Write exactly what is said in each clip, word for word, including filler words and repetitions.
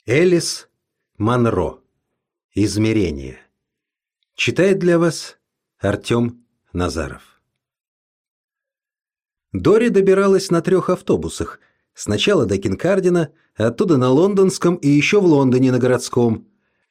Элис Монро. Измерение. Читает для вас Артем Назаров. Дори добиралась на трех автобусах. Сначала до Кинкардина, оттуда на лондонском и еще в Лондоне на городском.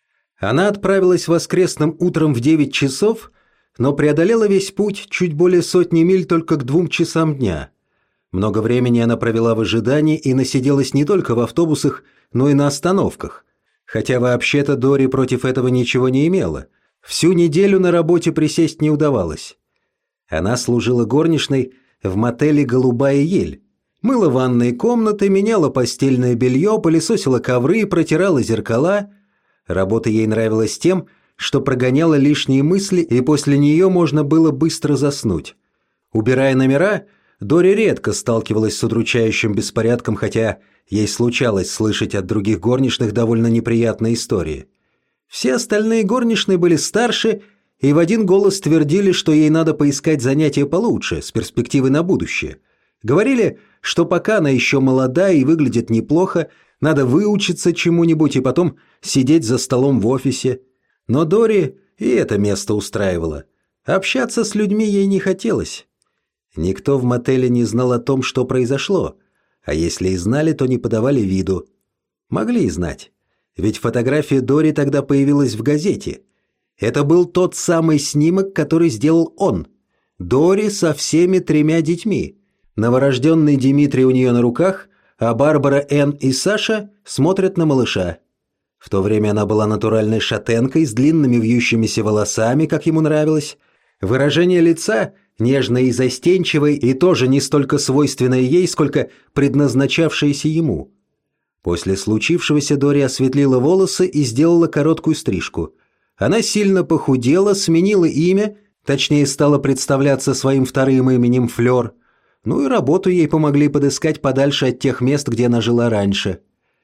Она отправилась воскресным утром в девять часов, но преодолела весь путь чуть более сотни миль только к двум часам дня. Много времени она провела в ожидании и насиделась не только в автобусах, но и на остановках. Хотя вообще-то Дори против этого ничего не имела. Всю неделю на работе присесть не удавалось. Она служила горничной в мотеле «Голубая ель». Мыла ванные комнаты, меняла постельное белье, пылесосила ковры, протирала зеркала. Работа ей нравилась тем, что прогоняла лишние мысли, и после нее можно было быстро заснуть. Убирая номера, Дори редко сталкивалась с удручающим беспорядком, хотя ей случалось слышать от других горничных довольно неприятные истории. Все остальные горничные были старше и в один голос твердили, что ей надо поискать занятия получше, с перспективой на будущее. Говорили, что пока она еще молода и выглядит неплохо, надо выучиться чему-нибудь и потом сидеть за столом в офисе. Но Дори и это место устраивало. Общаться с людьми ей не хотелось. Никто в мотеле не знал о том, что произошло, а если и знали, то не подавали виду. Могли и знать, ведь фотография Дори тогда появилась в газете. Это был тот самый снимок, который сделал он. Дори со всеми тремя детьми. Новорожденный Димитрий у нее на руках, а Барбара, Энн и Саша смотрят на малыша. В то время она была натуральной шатенкой с длинными вьющимися волосами, как ему нравилось. Выражение лица нежное и застенчивое, и тоже не столько свойственное ей, сколько предназначавшееся ему. После случившегося Дори осветлила волосы и сделала короткую стрижку. Она сильно похудела, сменила имя, точнее стала представляться своим вторым именем Флёр. Ну и работу ей помогли подыскать подальше от тех мест, где она жила раньше.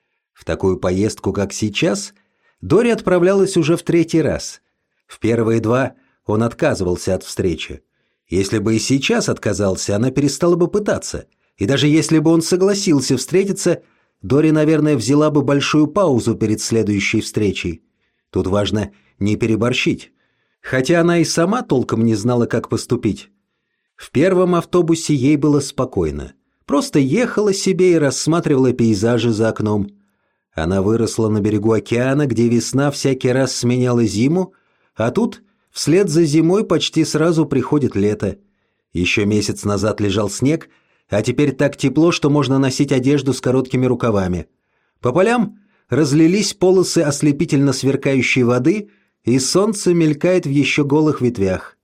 В такую поездку, как сейчас, Дори отправлялась уже в третий раз. В первые два он отказывался от встречи. Если бы и сейчас отказался, она перестала бы пытаться. И даже если бы он согласился встретиться, Дори, наверное, взяла бы большую паузу перед следующей встречей. Тут важно не переборщить. Хотя она и сама толком не знала, как поступить. В первом автобусе ей было спокойно. Просто ехала себе и рассматривала пейзажи за окном. Она выросла на берегу океана, где весна всякий раз сменяла зиму, а тут вслед за зимой почти сразу приходит лето. Еще месяц назад лежал снег, а теперь так тепло, что можно носить одежду с короткими рукавами. По полям разлились полосы ослепительно сверкающей воды, и солнце мелькает в еще голых ветвях.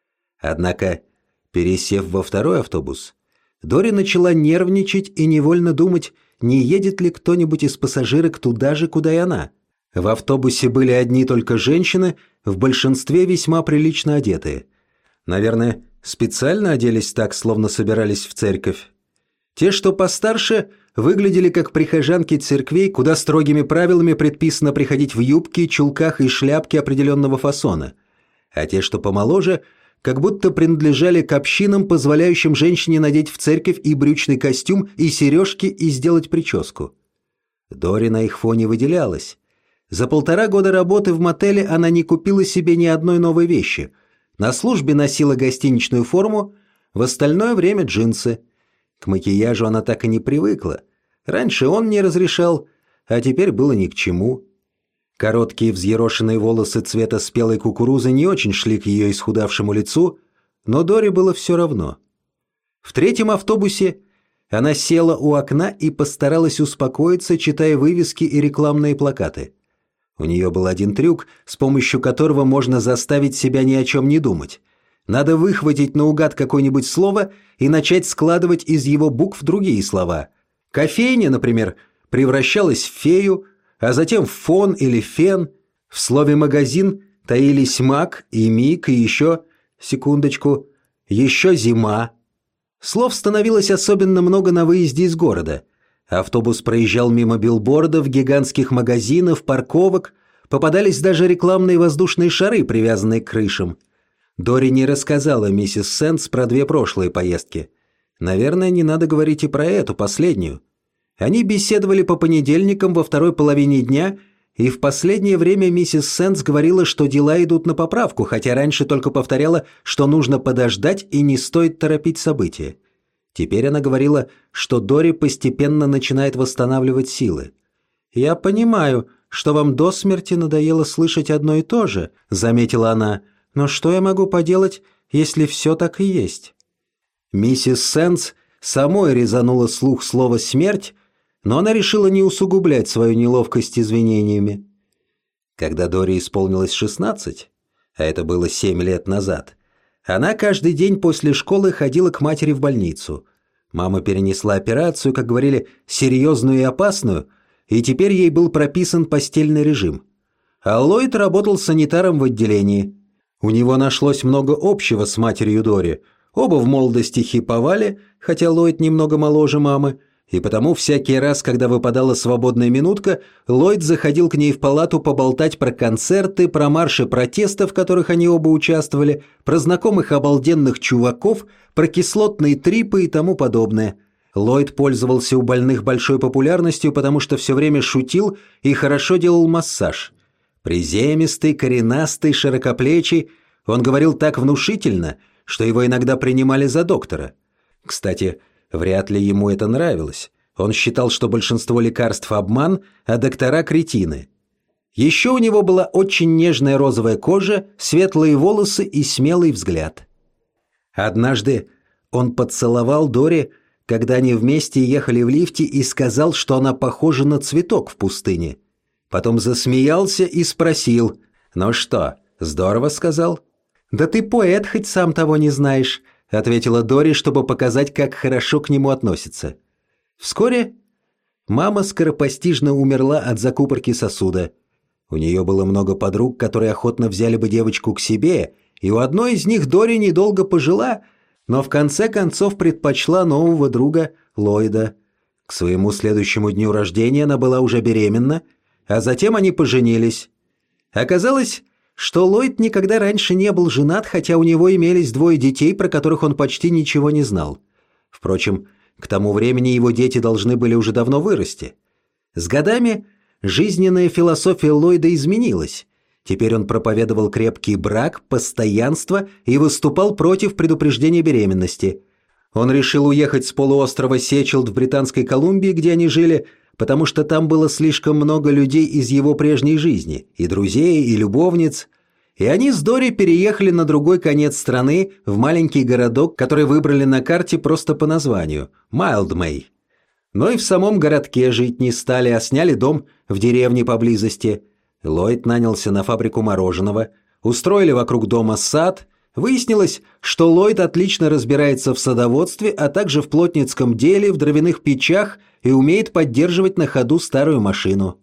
Однако, пересев во второй автобус, Дори начала нервничать и невольно думать, не едет ли кто-нибудь из пассажирок туда же, куда и она. В автобусе были одни только женщины, в большинстве весьма прилично одетые. Наверное, специально оделись так, словно собирались в церковь. Те, что постарше, выглядели как прихожанки церквей, куда строгими правилами предписано приходить в юбке, чулках и шляпке определенного фасона. А те, что помоложе, как будто принадлежали к общинам, позволяющим женщине надеть в церковь и брючный костюм, и сережки, и сделать прическу. Дори на их фоне выделялась. За полтора года работы в мотеле она не купила себе ни одной новой вещи. На службе носила гостиничную форму, в остальное время джинсы. К макияжу она так и не привыкла. Раньше он не разрешал, а теперь было ни к чему. Короткие взъерошенные волосы цвета спелой кукурузы не очень шли к ее исхудавшему лицу, но Дори было все равно. В третьем автобусе она села у окна и постаралась успокоиться, читая вывески и рекламные плакаты. У нее был один трюк, с помощью которого можно заставить себя ни о чем не думать. Надо выхватить наугад какое-нибудь слово и начать складывать из его букв другие слова. Кофейня, например, превращалась в фею, а затем в фон или фен. В слове «магазин» таились маг и миг и еще, секундочку, еще зима. Слов становилось особенно много на выезде из города. Автобус проезжал мимо билбордов, гигантских магазинов, парковок. Попадались даже рекламные воздушные шары, привязанные к крышам. Дори не рассказала миссис Сэндс про две прошлые поездки. Наверное, не надо говорить и про эту, последнюю. Они беседовали по понедельникам во второй половине дня, и в последнее время миссис Сэндс говорила, что дела идут на поправку, хотя раньше только повторяла, что нужно подождать и не стоит торопить события. Теперь она говорила, что Дори постепенно начинает восстанавливать силы. «Я понимаю, что вам до смерти надоело слышать одно и то же», — заметила она, «но что я могу поделать, если все так и есть?» Миссис Сэндс самой резанула слух слово «смерть», но она решила не усугублять свою неловкость извинениями. Когда Дори исполнилось шестнадцать, а это было семь лет назад, она каждый день после школы ходила к матери в больницу. Мама перенесла операцию, как говорили, серьезную и опасную, и теперь ей был прописан постельный режим. А Ллойд работал санитаром в отделении. У него нашлось много общего с матерью Дори. Оба в молодости хиповали, хотя Ллойд немного моложе мамы, и потому всякий раз, когда выпадала свободная минутка, Ллойд заходил к ней в палату поболтать про концерты, про марши протеста, в которых они оба участвовали, про знакомых обалденных чуваков, про кислотные трипы и тому подобное. Ллойд пользовался у больных большой популярностью, потому что все время шутил и хорошо делал массаж. Приземистый, коренастый, широкоплечий, он говорил так внушительно, что его иногда принимали за доктора. Кстати, вряд ли ему это нравилось. Он считал, что большинство лекарств – обман, а доктора – кретины. Еще у него была очень нежная розовая кожа, светлые волосы и смелый взгляд. Однажды он поцеловал Дори, когда они вместе ехали в лифте, и сказал, что она похожа на цветок в пустыне. Потом засмеялся и спросил: «Ну что, здорово сказал?» «Да ты поэт, хоть сам того не знаешь», — ответила Дори, чтобы показать, как хорошо к нему относится. Вскоре мама скоропостижно умерла от закупорки сосуда. У нее было много подруг, которые охотно взяли бы девочку к себе, и у одной из них Дори недолго пожила, но в конце концов предпочла нового друга Ллойда. К своему следующему дню рождения она была уже беременна, а затем они поженились. Оказалось, что Ллойд никогда раньше не был женат, хотя у него имелись двое детей, про которых он почти ничего не знал. Впрочем, к тому времени его дети должны были уже давно вырасти. С годами жизненная философия Ллойда изменилась. Теперь он проповедовал крепкий брак, постоянство и выступал против предупреждения беременности. Он решил уехать с полуострова Сечилд в Британской Колумбии, где они жили, потому что там было слишком много людей из его прежней жизни, и друзей, и любовниц. И они с Дори переехали на другой конец страны, в маленький городок, который выбрали на карте просто по названию – Майлдмей. Но и в самом городке жить не стали, а сняли дом в деревне поблизости. Ллойд нанялся на фабрику мороженого, устроили вокруг дома сад. Выяснилось, что Ллойд отлично разбирается в садоводстве, а также в плотницком деле, в дровяных печах и умеет поддерживать на ходу старую машину.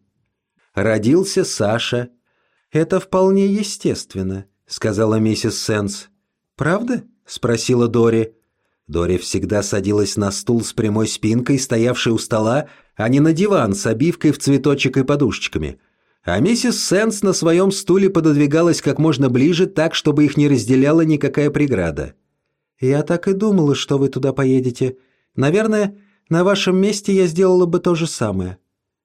Родился Саша. «Это вполне естественно», — сказала миссис Сэндс. «Правда?» — спросила Дори. Дори всегда садилась на стул с прямой спинкой, стоявший у стола, а не на диван с обивкой в цветочек и подушечками. А миссис Сэндс на своем стуле пододвигалась как можно ближе, так, чтобы их не разделяла никакая преграда. «Я так и думала, что вы туда поедете. Наверное, на вашем месте я сделала бы то же самое».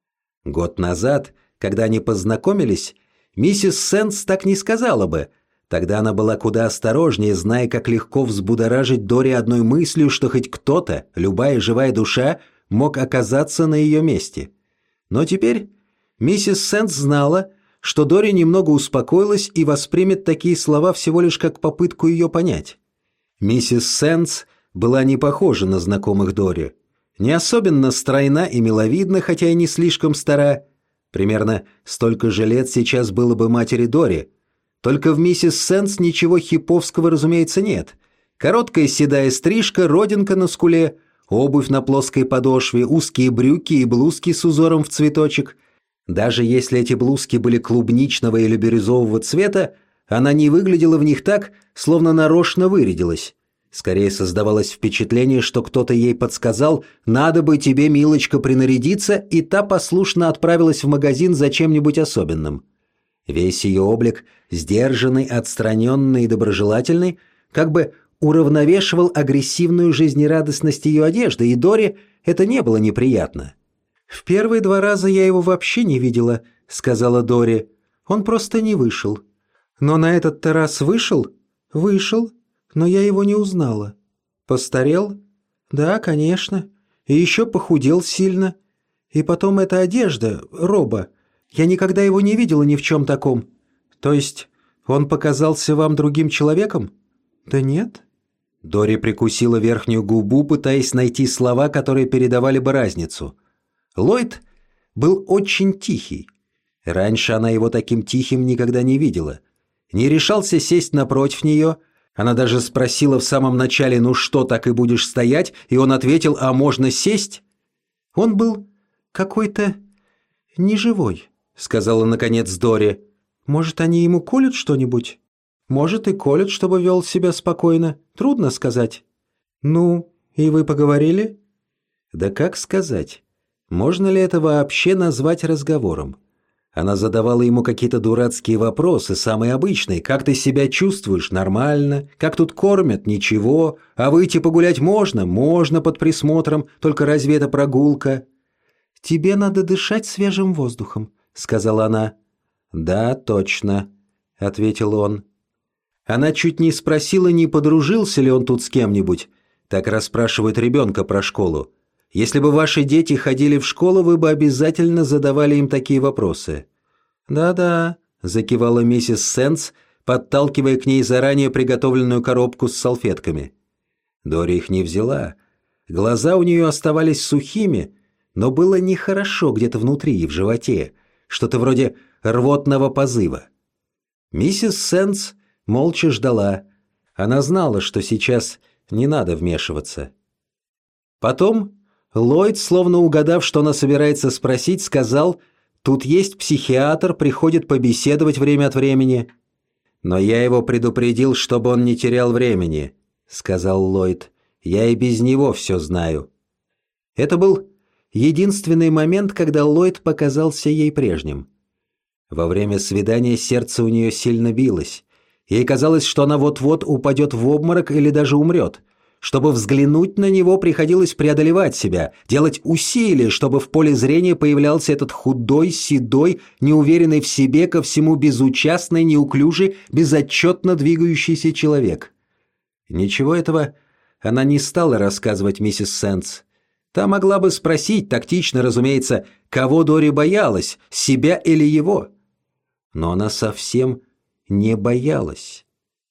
Год назад, когда они познакомились, миссис Сэндс так не сказала бы. Тогда она была куда осторожнее, зная, как легко взбудоражить Дори одной мыслью, что хоть кто-то, любая живая душа, мог оказаться на ее месте. Но теперь миссис Сэндс знала, что Дори немного успокоилась и воспримет такие слова всего лишь как попытку ее понять. Миссис Сэндс была не похожа на знакомых Дори. Не особенно стройна и миловидна, хотя и не слишком стара. Примерно столько же лет сейчас было бы матери Дори. Только в миссис Сэндс ничего хиповского, разумеется, нет. Короткая седая стрижка, родинка на скуле, обувь на плоской подошве, узкие брюки и блузки с узором в цветочек. Даже если эти блузки были клубничного или бирюзового цвета, она не выглядела в них так, словно нарочно вырядилась. Скорее создавалось впечатление, что кто-то ей подсказал: «Надо бы тебе, милочка, принарядиться», и та послушно отправилась в магазин за чем-нибудь особенным. Весь ее облик, сдержанный, отстраненный и доброжелательный, как бы уравновешивал агрессивную жизнерадостность ее одежды, и Дори это не было неприятно. «В первые два раза я его вообще не видела», — сказала Дори. «Он просто не вышел». «Но на этот-то раз вышел?» «Вышел, но я его не узнала». «Постарел?» «Да, конечно. И еще похудел сильно. И потом эта одежда, роба. Я никогда его не видела ни в чем таком. То есть он показался вам другим человеком?» «Да нет». Дори прикусила верхнюю губу, пытаясь найти слова, которые передавали бы разницу. Ллойд был очень тихий. Раньше она его таким тихим никогда не видела. Не решался сесть напротив нее. Она даже спросила в самом начале: «Ну что, так и будешь стоять?» И он ответил: «А можно сесть?» Он был какой-то неживой, сказала наконец Дори. «Может, они ему колют что-нибудь?» «Может, и колют, чтобы вел себя спокойно. Трудно сказать». «Ну, и вы поговорили?» «Да как сказать? Можно ли это вообще назвать разговором?» Она задавала ему какие-то дурацкие вопросы, самые обычные. «Как ты себя чувствуешь? Нормально. Как тут кормят? Ничего. А выйти погулять можно? Можно под присмотром. Только разве это прогулка?» «Тебе надо дышать свежим воздухом», — сказала она. «Да, точно», — ответил он. Она чуть не спросила, не подружился ли он тут с кем-нибудь. Так расспрашивают ребенка про школу. Если бы ваши дети ходили в школу, вы бы обязательно задавали им такие вопросы. «Да-да», – закивала миссис Сенс, подталкивая к ней заранее приготовленную коробку с салфетками. Дори их не взяла. Глаза у нее оставались сухими, но было нехорошо где-то внутри и в животе, что-то вроде рвотного позыва. Миссис Сенс молча ждала. Она знала, что сейчас не надо вмешиваться. Потом Ллойд, словно угадав, что она собирается спросить, сказал: «Тут есть психиатр, приходит побеседовать время от времени». «Но я его предупредил, чтобы он не терял времени», — сказал Ллойд. «Я и без него все знаю». Это был единственный момент, когда Ллойд показался ей прежним. Во время свидания сердце у нее сильно билось. Ей казалось, что она вот-вот упадет в обморок или даже умрет. Чтобы взглянуть на него, приходилось преодолевать себя, делать усилия, чтобы в поле зрения появлялся этот худой, седой, неуверенный в себе, ко всему безучастный, неуклюжий, безотчетно двигающийся человек. Ничего этого она не стала рассказывать миссис Сенс. Та могла бы спросить, тактично, разумеется, кого Дори боялась, себя или его. Но она совсем не боялась.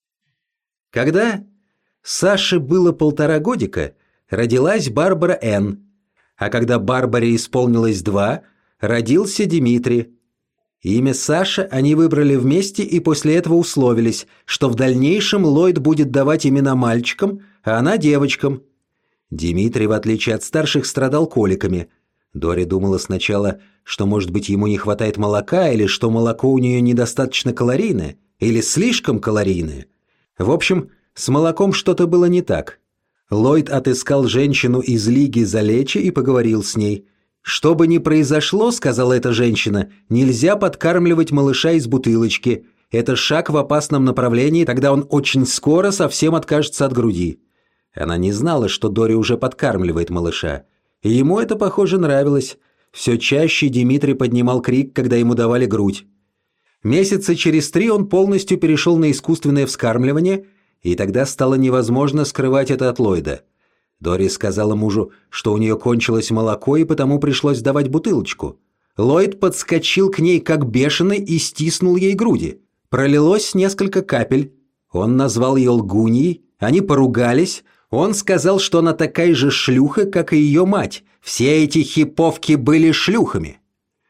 Когда Саше было полтора годика, родилась Барбара Энн, а когда Барбаре исполнилось два, родился Димитри. Имя Саша они выбрали вместе и после этого условились, что в дальнейшем Ллойд будет давать имена мальчикам, а она девочкам. Димитрий, в отличие от старших, страдал коликами. Дори думала сначала, что, может быть, ему не хватает молока, или что молоко у нее недостаточно калорийное, или слишком калорийное. В общем, с молоком что-то было не так. Ллойд отыскал женщину из Лиги за Лечи и поговорил с ней. «Что бы ни произошло, — сказала эта женщина, — нельзя подкармливать малыша из бутылочки. Это шаг в опасном направлении, тогда он очень скоро совсем откажется от груди». Она не знала, что Дори уже подкармливает малыша. И ему это, похоже, нравилось. Все чаще Димитрий поднимал крик, когда ему давали грудь. Месяца через три он полностью перешел на искусственное вскармливание, и тогда стало невозможно скрывать это от Ллойда. Дори сказала мужу, что у нее кончилось молоко, и потому пришлось давать бутылочку. Ллойд подскочил к ней как бешеный и стиснул ей груди. Пролилось несколько капель. Он назвал ее лгуньей, они поругались. Он сказал, что она такая же шлюха, как и ее мать. Все эти хиповки были шлюхами.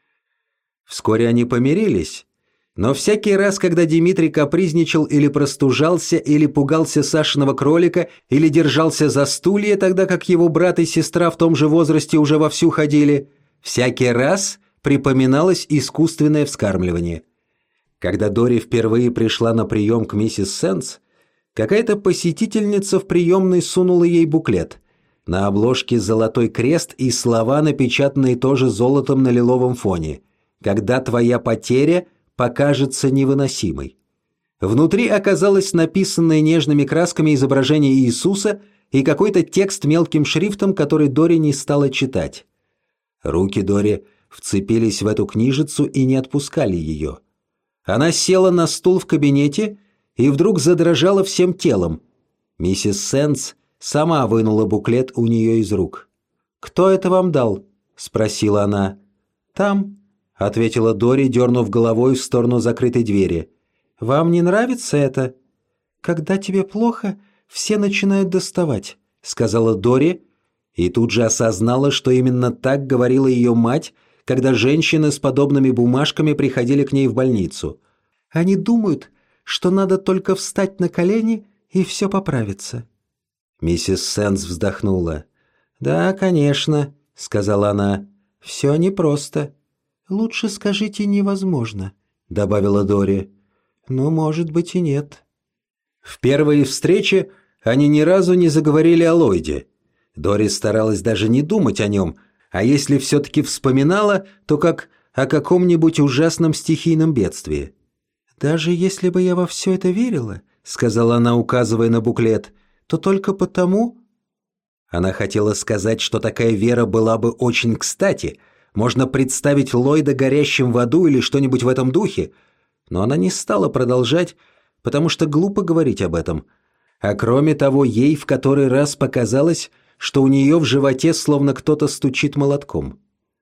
Вскоре они помирились. Но всякий раз, когда Димитрий капризничал или простужался, или пугался Сашиного кролика, или держался за стулья, тогда как его брат и сестра в том же возрасте уже вовсю ходили, всякий раз припоминалось искусственное вскармливание. Когда Дори впервые пришла на прием к миссис Сенс, какая-то посетительница в приемной сунула ей буклет. На обложке золотой крест и слова, напечатанные тоже золотом на лиловом фоне. «Когда твоя потеря покажется невыносимой». Внутри оказалось написанное нежными красками изображение Иисуса и какой-то текст мелким шрифтом, который Дори не стала читать. Руки Дори вцепились в эту книжицу и не отпускали ее. Она села на стул в кабинете и вдруг задрожала всем телом. Миссис Сэндс сама вынула буклет у нее из рук. «Кто это вам дал?» – спросила она. «Там», – ответила Дори, дернув головой в сторону закрытой двери. «Вам не нравится это?» «Когда тебе плохо, все начинают доставать», – сказала Дори, и тут же осознала, что именно так говорила ее мать, когда женщины с подобными бумажками приходили к ней в больницу. «Они думают, что надо только встать на колени, и все поправится». Миссис Сэндс вздохнула. «Да, конечно», — сказала она. «Все непросто». «Лучше скажите «невозможно», — добавила Дори. «Ну, может быть, и нет». В первой встрече они ни разу не заговорили о Ллойде. Дори старалась даже не думать о нем, а если все-таки вспоминала, то как о каком-нибудь ужасном стихийном бедствии. «Даже если бы я во все это верила», — сказала она, указывая на буклет, — «то только потому...» Она хотела сказать, что такая вера была бы очень кстати. Можно представить Ллойда горящим в аду или что-нибудь в этом духе. Но она не стала продолжать, потому что глупо говорить об этом. А кроме того, ей в который раз показалось, что у нее в животе словно кто-то стучит молотком.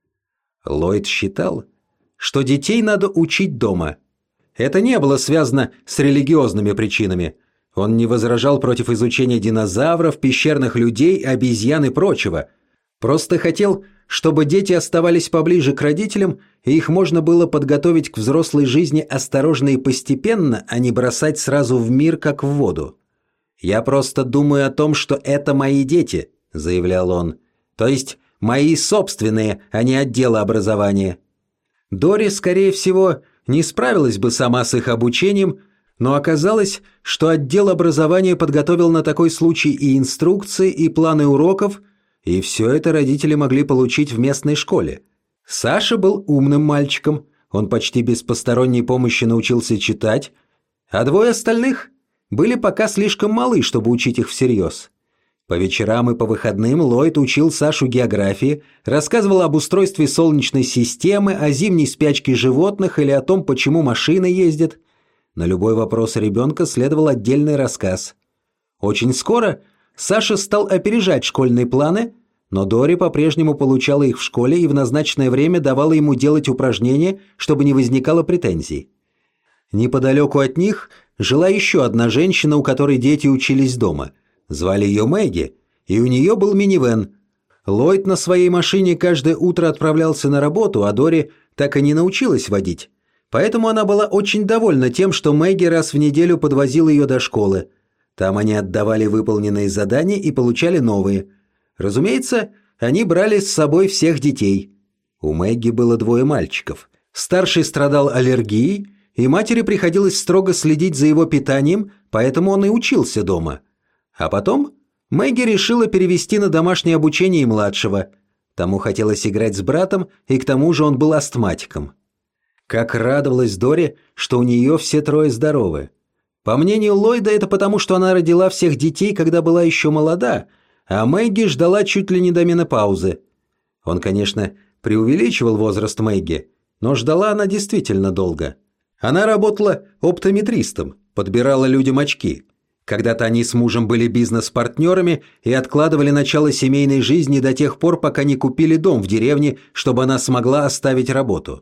Ллойд считал, что детей надо учить дома. Это не было связано с религиозными причинами. Он не возражал против изучения динозавров, пещерных людей, обезьян и прочего. Просто хотел, чтобы дети оставались поближе к родителям, и их можно было подготовить к взрослой жизни осторожно и постепенно, а не бросать сразу в мир, как в воду. «Я просто думаю о том, что это мои дети», — заявлял он. «То есть мои собственные, а не отдела образования». Дори, скорее всего, не справилась бы сама с их обучением, но оказалось, что отдел образования подготовил на такой случай и инструкции, и планы уроков, и все это родители могли получить в местной школе. Саша был умным мальчиком, он почти без посторонней помощи научился читать, а двое остальных были пока слишком малы, чтобы учить их всерьез. По вечерам и по выходным Ллойд учил Сашу географии, рассказывал об устройстве Солнечной системы, о зимней спячке животных или о том, почему машины ездят. На любой вопрос ребенка следовал отдельный рассказ. Очень скоро Саша стал опережать школьные планы, но Дори по-прежнему получала их в школе и в назначенное время давала ему делать упражнения, чтобы не возникало претензий. Неподалеку от них жила еще одна женщина, у которой дети учились дома. Звали ее Мэгги, и у нее был минивэн. Ллойд на своей машине каждое утро отправлялся на работу, а Дори так и не научилась водить. Поэтому она была очень довольна тем, что Мэгги раз в неделю подвозил ее до школы. Там они отдавали выполненные задания и получали новые. Разумеется, они брали с собой всех детей. У Мэгги было двое мальчиков. Старший страдал аллергией, и матери приходилось строго следить за его питанием, поэтому он и учился дома. А потом Мэгги решила перевести на домашнее обучение и младшего. Тому хотелось играть с братом, и к тому же он был астматиком. Как радовалась Дори, что у нее все трое здоровы. По мнению Ллойда, это потому, что она родила всех детей, когда была еще молода, а Мэгги ждала чуть ли не до менопаузы. Он, конечно, преувеличивал возраст Мэгги, но ждала она действительно долго. Она работала оптометристом, подбирала людям очки. Когда-то они с мужем были бизнес-партнерами и откладывали начало семейной жизни до тех пор, пока не купили дом в деревне, чтобы она смогла оставить работу.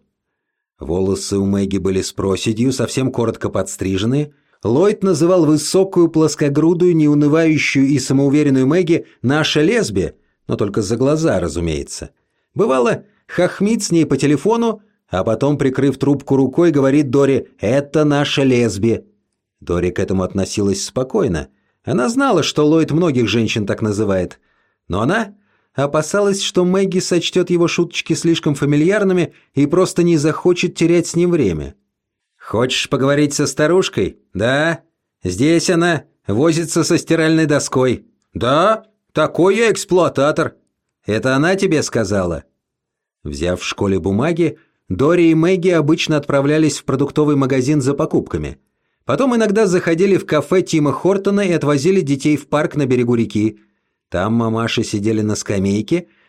Волосы у Мэгги были с проседью, совсем коротко подстриженные. Ллойд называл высокую, плоскогрудую, неунывающую и самоуверенную Мэгги «наша лесби», но только за глаза, разумеется. Бывало, хохмит с ней по телефону, а потом, прикрыв трубку рукой, говорит Дори «это наша лесби». Дори к этому относилась спокойно. Она знала, что Ллойд многих женщин так называет. Но она опасалась, что Мэгги сочтет его шуточки слишком фамильярными и просто не захочет терять с ним время. «Хочешь поговорить со старушкой? Да? Здесь она возится со стиральной доской». «Да? Такой я эксплуататор». «Это она тебе сказала?» Взяв в школе бумаги, Дори и Мэгги обычно отправлялись в продуктовый магазин за покупками. Потом иногда заходили в кафе Тима Хортона и отвозили детей в парк на берегу реки. Там мамаши сидели на скамейке,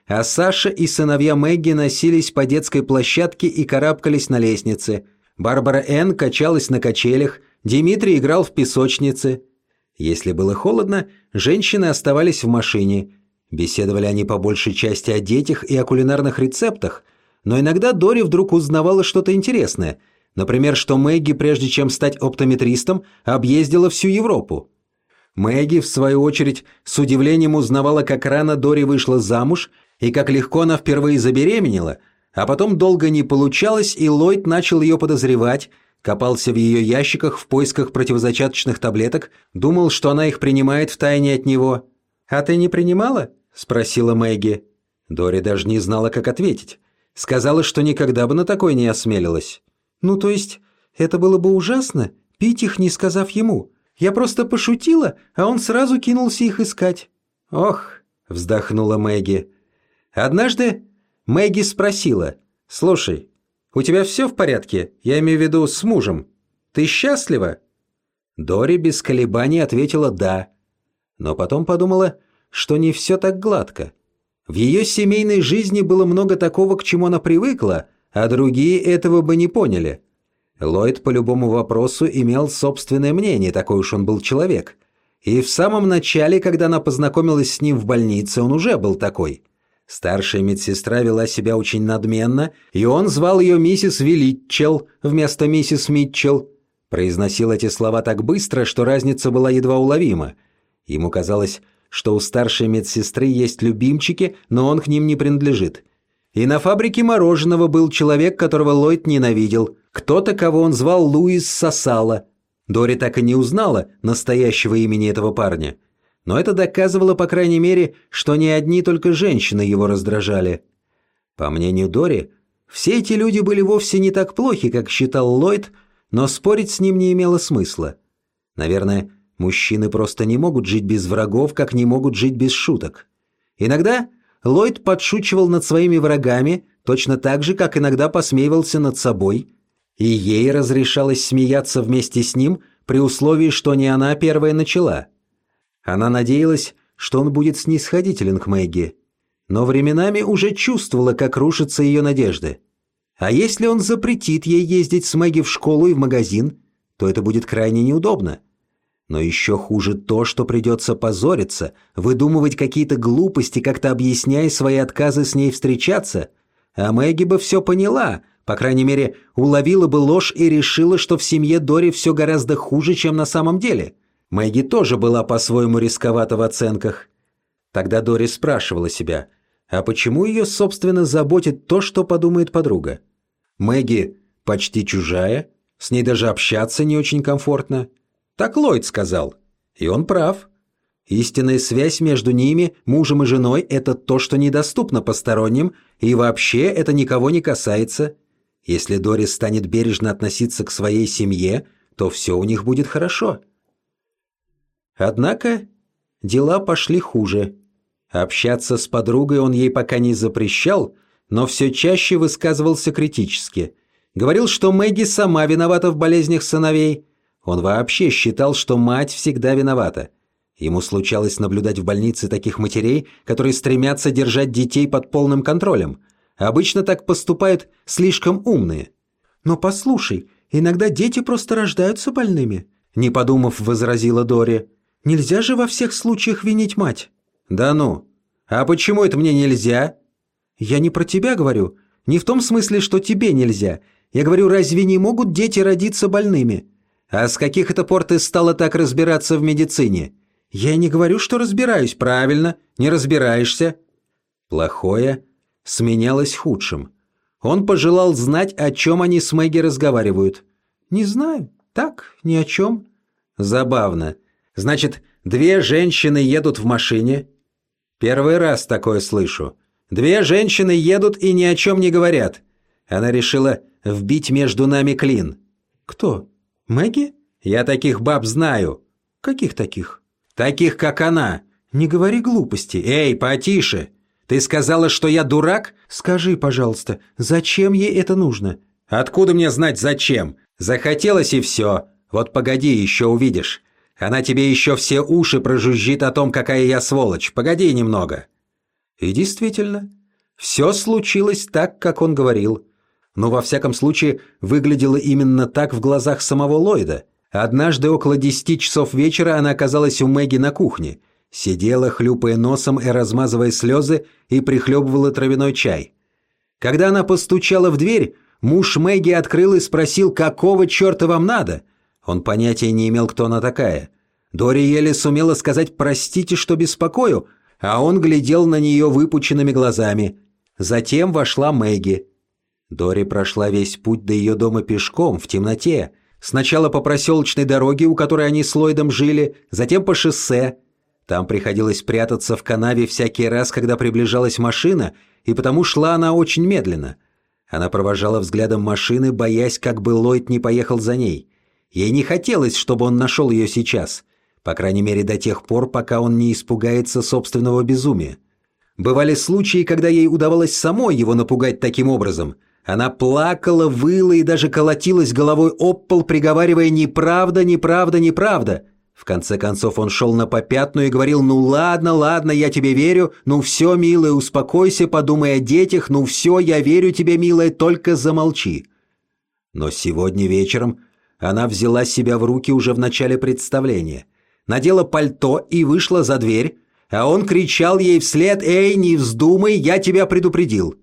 а Саша и сыновья Мэгги носились по детской площадке и карабкались на лестнице. Барбара Энн качалась на качелях, Димитрий играл в песочнице. Если было холодно, женщины оставались в машине. Беседовали они по большей части о детях и о кулинарных рецептах, но иногда Дори вдруг узнавала что-то интересное. Например, что Мэгги, прежде чем стать оптометристом, объездила всю Европу. Мэгги, в свою очередь, с удивлением узнавала, как рано Дори вышла замуж и как легко она впервые забеременела, а потом долго не получалось, и Ллойд начал ее подозревать, копался в ее ящиках в поисках противозачаточных таблеток, думал, что она их принимает втайне от него. «А ты не принимала?» – спросила Мэгги. Дори даже не знала, как ответить. Сказала, что никогда бы на такое не осмелилась. «Ну, то есть, это было бы ужасно, пить их, не сказав ему. Я просто пошутила, а он сразу кинулся их искать». «Ох», – вздохнула Мэгги. Однажды Мэгги спросила: «Слушай, у тебя все в порядке? Я имею в виду с мужем. Ты счастлива?» Дори без колебаний ответила «да». Но потом подумала, что не все так гладко. В ее семейной жизни было много такого, к чему она привыкла, а другие этого бы не поняли. Ллойд по любому вопросу имел собственное мнение, такой уж он был человек. И в самом начале, когда она познакомилась с ним в больнице, он уже был такой. Старшая медсестра вела себя очень надменно, и он звал ее миссис Велитчел вместо миссис Митчелл. Произносил эти слова так быстро, что разница была едва уловима. Ему казалось, что у старшей медсестры есть любимчики, но он к ним не принадлежит. И на фабрике мороженого был человек, которого Ллойд ненавидел. Кто-то, кого он звал Луис Сосало. Дори так и не узнала настоящего имени этого парня. Но это доказывало, по крайней мере, что не одни только женщины его раздражали. По мнению Дори, все эти люди были вовсе не так плохи, как считал Ллойд, но спорить с ним не имело смысла. Наверное, мужчины просто не могут жить без врагов, как не могут жить без шуток. Иногда Ллойд подшучивал над своими врагами, точно так же, как иногда посмеивался над собой, и ей разрешалось смеяться вместе с ним при условии, что не она первая начала. Она надеялась, что он будет снисходителен к Мэгги, но временами уже чувствовала, как рушатся ее надежды. А если он запретит ей ездить с Мэгги в школу и в магазин, то это будет крайне неудобно. Но еще хуже то, что придется позориться, выдумывать какие-то глупости, как-то объясняя свои отказы с ней встречаться. А Мэгги бы все поняла, по крайней мере, уловила бы ложь и решила, что в семье Дори все гораздо хуже, чем на самом деле. Мэгги тоже была по-своему рисковата в оценках. Тогда Дори спрашивала себя, а почему ее, собственно, заботит то, что подумает подруга? Мэгги почти чужая, с ней даже общаться не очень комфортно. Так Ллойд сказал. И он прав. Истинная связь между ними, мужем и женой, это то, что недоступно посторонним, и вообще это никого не касается. Если Дори станет бережно относиться к своей семье, то все у них будет хорошо. Однако дела пошли хуже. Общаться с подругой он ей пока не запрещал, но все чаще высказывался критически. Говорил, что Мэгги сама виновата в болезнях сыновей. Он вообще считал, что мать всегда виновата. Ему случалось наблюдать в больнице таких матерей, которые стремятся держать детей под полным контролем. Обычно так поступают слишком умные. «Но послушай, иногда дети просто рождаются больными», — не подумав, возразила Дори. «Нельзя же во всех случаях винить мать». «Да ну! А почему это мне нельзя?» «Я не про тебя говорю. Не в том смысле, что тебе нельзя. Я говорю, разве не могут дети родиться больными?» «А с каких это пор ты стала так разбираться в медицине?» «Я не говорю, что разбираюсь, правильно, не разбираешься». Плохое сменялось худшим. Он пожелал знать, о чем они с Мэгги разговаривают. «Не знаю, так, ни о чем». «Забавно. Значит, две женщины едут в машине?» «Первый раз такое слышу. Две женщины едут и ни о чем не говорят. Она решила вбить между нами клин». «Кто? Мэгги?» «Я таких баб знаю». «Каких таких?» «Таких, как она». «Не говори глупости». «Эй, потише! Ты сказала, что я дурак?» «Скажи, пожалуйста, зачем ей это нужно?» «Откуда мне знать, зачем? Захотелось и все. Вот погоди, еще увидишь. Она тебе еще все уши прожужжит о том, какая я сволочь. Погоди немного». И действительно, все случилось так, как он говорил. Но во всяком случае выглядело именно так в глазах самого Ллойда. Однажды около десяти часов вечера она оказалась у Мэгги на кухне. Сидела, хлюпая носом и размазывая слезы, и прихлебывала травяной чай. Когда она постучала в дверь, муж Мэгги открыл и спросил, какого черта вам надо? Он понятия не имел, кто она такая. Дори еле сумела сказать «простите, что беспокою», а он глядел на нее выпученными глазами. Затем вошла Мэгги. Дори прошла весь путь до ее дома пешком, в темноте. Сначала по проселочной дороге, у которой они с Ллойдом жили, затем по шоссе. Там приходилось прятаться в канаве всякий раз, когда приближалась машина, и потому шла она очень медленно. Она провожала взглядом машины, боясь, как бы Ллойд не поехал за ней. Ей не хотелось, чтобы он нашел ее сейчас. По крайней мере, до тех пор, пока он не испугается собственного безумия. Бывали случаи, когда ей удавалось самой его напугать таким образом. Она плакала, выла и даже колотилась головой об пол, приговаривая «неправда, неправда, неправда». В конце концов он шел на попятную и говорил «ну ладно, ладно, я тебе верю, ну все, милая, успокойся, подумай о детях, ну все, я верю тебе, милая, только замолчи». Но сегодня вечером она взяла себя в руки уже в начале представления, надела пальто и вышла за дверь, а он кричал ей вслед «эй, не вздумай, я тебя предупредил».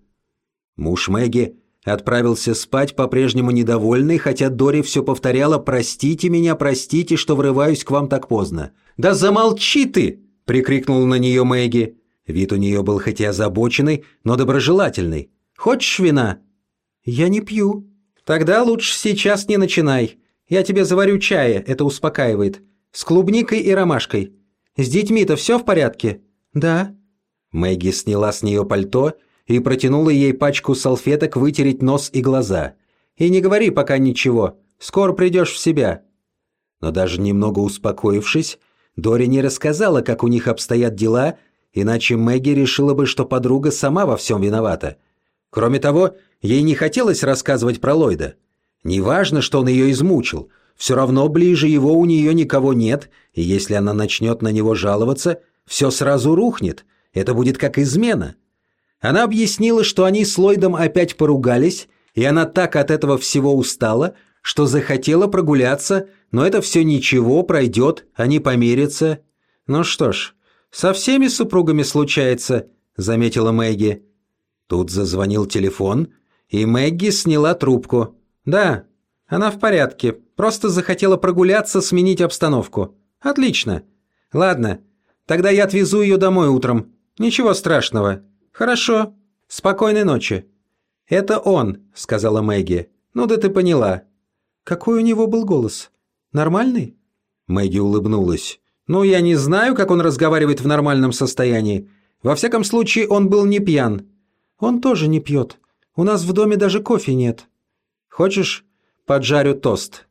Муж Мэгги отправился спать, по-прежнему недовольный, хотя Дори все повторяла «простите меня, простите, что врываюсь к вам так поздно». «Да замолчи ты!» – прикрикнул на нее Мэгги. Вид у нее был хоть и озабоченный, но доброжелательный. «Хочешь вина?» «Я не пью». «Тогда лучше сейчас не начинай. Я тебе заварю чая, это успокаивает. С клубникой и ромашкой. С детьми-то все в порядке?» «Да». Мэгги сняла с нее пальто и протянула ей пачку салфеток вытереть нос и глаза. «И не говори пока ничего, скоро придешь в себя». Но даже немного успокоившись, Дори не рассказала, как у них обстоят дела, иначе Мэгги решила бы, что подруга сама во всем виновата. Кроме того, ей не хотелось рассказывать про Ллойда. Неважно, что он ее измучил, все равно ближе его у нее никого нет, и если она начнет на него жаловаться, все сразу рухнет, это будет как измена. Она объяснила, что они с Ллойдом опять поругались, и она так от этого всего устала, что захотела прогуляться, но это все ничего, пройдет, они помирятся. «Ну что ж, со всеми супругами случается», — заметила Мэгги. Тут зазвонил телефон, и Мэгги сняла трубку. «Да, она в порядке, просто захотела прогуляться, сменить обстановку. Отлично. Ладно, тогда я отвезу ее домой утром. Ничего страшного». «Хорошо. Спокойной ночи». «Это он», — сказала Мэгги. «Ну да ты поняла». «Какой у него был голос? Нормальный?» Мэгги улыбнулась. «Ну, я не знаю, как он разговаривает в нормальном состоянии. Во всяком случае, он был не пьян». «Он тоже не пьет. У нас в доме даже кофе нет». «Хочешь, поджарю тост?»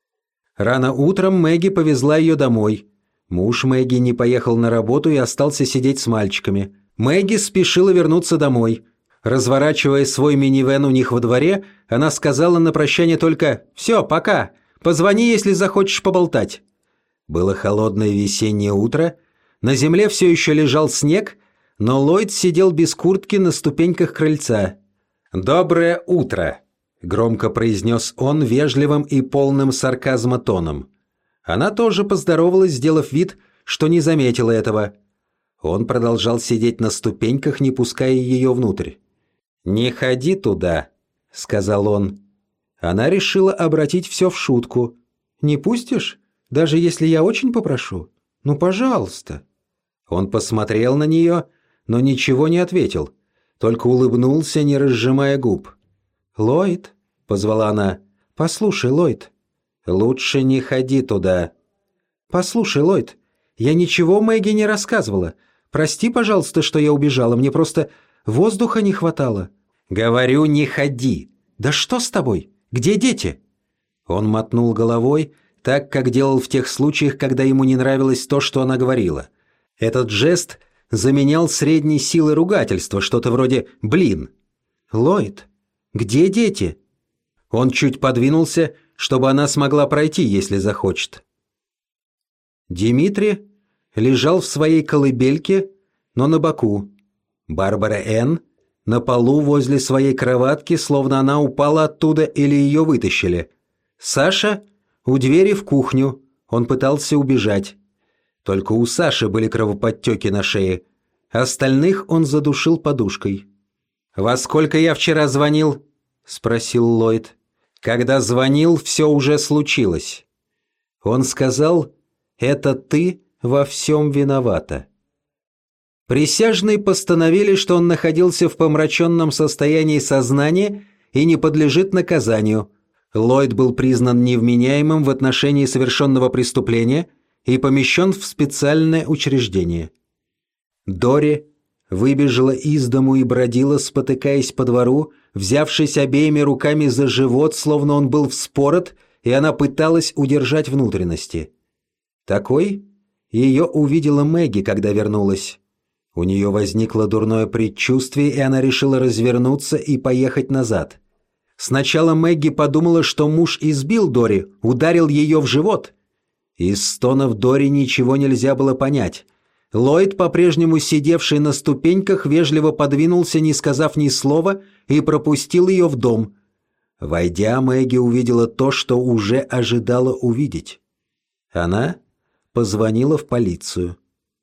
Рано утром Мэгги повезла ее домой. Муж Мэгги не поехал на работу и остался сидеть с мальчиками. Мэгги спешила вернуться домой. Разворачивая свой минивэн у них во дворе, она сказала на прощание только «Все, пока. Позвони, если захочешь поболтать». Было холодное весеннее утро. На земле все еще лежал снег, но Ллойд сидел без куртки на ступеньках крыльца. «Доброе утро», — громко произнес он вежливым и полным сарказма тоном. Она тоже поздоровалась, сделав вид, что не заметила этого. Он продолжал сидеть на ступеньках, не пуская ее внутрь. «Не ходи туда», — сказал он. Она решила обратить все в шутку. «Не пустишь? Даже если я очень попрошу? Ну, пожалуйста». Он посмотрел на нее, но ничего не ответил, только улыбнулся, не разжимая губ. «Ллойд», — позвала она, — «послушай, Ллойд». «Лучше не ходи туда». «Послушай, Ллойд, я ничего Мэгги не рассказывала. Прости, пожалуйста, что я убежала, мне просто воздуха не хватало». «Говорю, не ходи». «Да что с тобой? Где дети?» Он мотнул головой, так, как делал в тех случаях, когда ему не нравилось то, что она говорила. Этот жест заменял средней силы ругательства, что-то вроде «блин». «Ллойд, где дети?» Он чуть подвинулся, чтобы она смогла пройти, если захочет. Димитри лежал в своей колыбельке, но на боку. Барбара Энн на полу возле своей кроватки, словно она упала оттуда или ее вытащили. Саша у двери в кухню, он пытался убежать. Только у Саши были кровоподтеки на шее. Остальных он задушил подушкой. «Во сколько я вчера звонил?» – спросил Ллойд. «Когда звонил, все уже случилось». Он сказал: «Это ты во всем виновата». Присяжные постановили, что он находился в помраченном состоянии сознания и не подлежит наказанию. Ллойд был признан невменяемым в отношении совершенного преступления и помещен в специальное учреждение. Дори выбежала из дому и бродила, спотыкаясь по двору, взявшись обеими руками за живот, словно он был вспорот, и она пыталась удержать внутренности. Такой ее увидела Мэгги, когда вернулась. У нее возникло дурное предчувствие, и она решила развернуться и поехать назад. Сначала Мэгги подумала, что муж избил Дори, ударил ее в живот. Из стонов Дори ничего нельзя было понять. Ллойд, по-прежнему сидевший на ступеньках, вежливо подвинулся, не сказав ни слова, и пропустил ее в дом. Войдя, Мэгги увидела то, что уже ожидала увидеть. Она позвонила в полицию.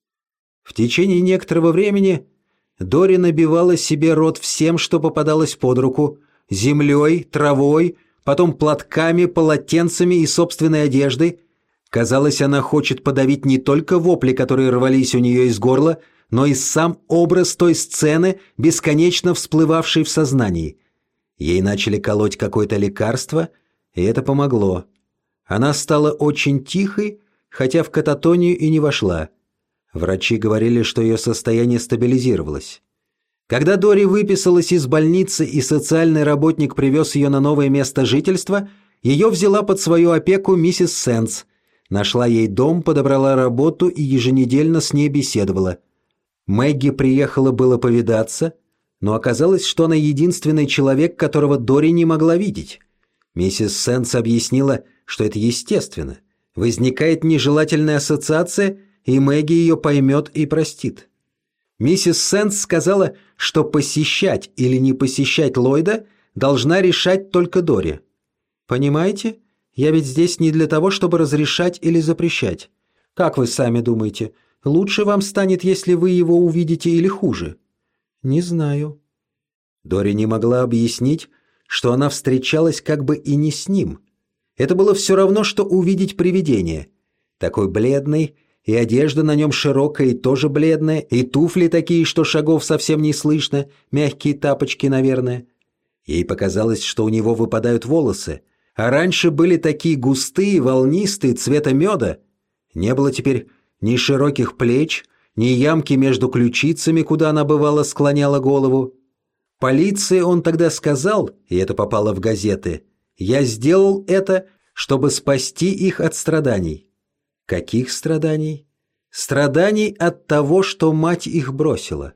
В течение некоторого времени Дори набивала себе рот всем, что попадалось под руку: землей, травой, потом платками, полотенцами и собственной одеждой. Казалось, она хочет подавить не только вопли, которые рвались у нее из горла, но и сам образ той сцены, бесконечно всплывавшей в сознании. Ей начали колоть какое-то лекарство, и это помогло. Она стала очень тихой, хотя в кататонию и не вошла. Врачи говорили, что ее состояние стабилизировалось. Когда Дори выписалась из больницы и социальный работник привез ее на новое место жительства, ее взяла под свою опеку миссис Сэндс. Нашла ей дом, подобрала работу и еженедельно с ней беседовала. Мэгги приехала было повидаться, но оказалось, что она единственный человек, которого Дори не могла видеть. Миссис Сэндс объяснила, что это естественно. Возникает нежелательная ассоциация, и Мэгги ее поймет и простит. Миссис Сэндс сказала, что посещать или не посещать Ллойда должна решать только Дори. «Понимаете? Я ведь здесь не для того, чтобы разрешать или запрещать. Как вы сами думаете, лучше вам станет, если вы его увидите, или хуже?» «Не знаю». Дори не могла объяснить, что она встречалась как бы и не с ним. Это было все равно, что увидеть привидение. Такой бледный, и одежда на нем широкая и тоже бледная, и туфли такие, что шагов совсем не слышно, мягкие тапочки, наверное. Ей показалось, что у него выпадают волосы, а раньше были такие густые, волнистые, цвета меда. Не было теперь ни широких плеч, ни ямки между ключицами, куда она бывало склоняла голову. Полиции он тогда сказал, и это попало в газеты: «Я сделал это, чтобы спасти их от страданий». Каких страданий? Страданий от того, что мать их бросила.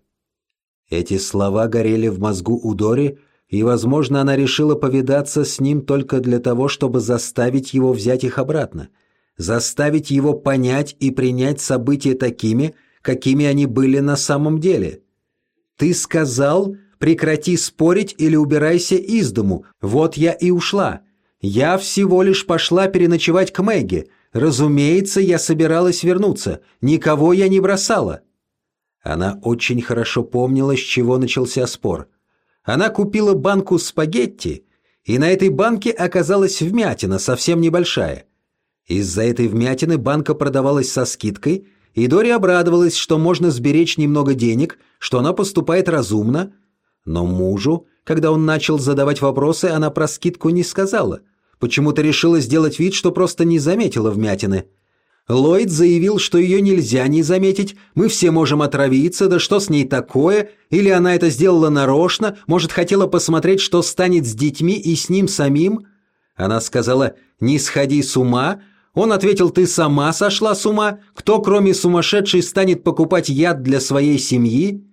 Эти слова горели в мозгу у Дори, и, возможно, она решила повидаться с ним только для того, чтобы заставить его взять их обратно, заставить его понять и принять события такими, какими они были на самом деле. «Ты сказал, прекрати спорить или убирайся из дому. Вот я и ушла. Я всего лишь пошла переночевать к Мэгги. Разумеется, я собиралась вернуться. Никого я не бросала». Она очень хорошо помнила, с чего начался спор. Она купила банку спагетти, и на этой банке оказалась вмятина, совсем небольшая. Из-за этой вмятины банка продавалась со скидкой, и Дори обрадовалась, что можно сберечь немного денег, что она поступает разумно. Но мужу, когда он начал задавать вопросы, она про скидку не сказала. Почему-то решила сделать вид, что просто не заметила вмятины. Ллойд заявил, что ее нельзя не заметить, мы все можем отравиться, да что с ней такое, или она это сделала нарочно, может, хотела посмотреть, что станет с детьми и с ним самим. Она сказала: «Не сходи с ума». Он ответил: «Ты сама сошла с ума. Кто, кроме сумасшедшей, станет покупать яд для своей семьи?»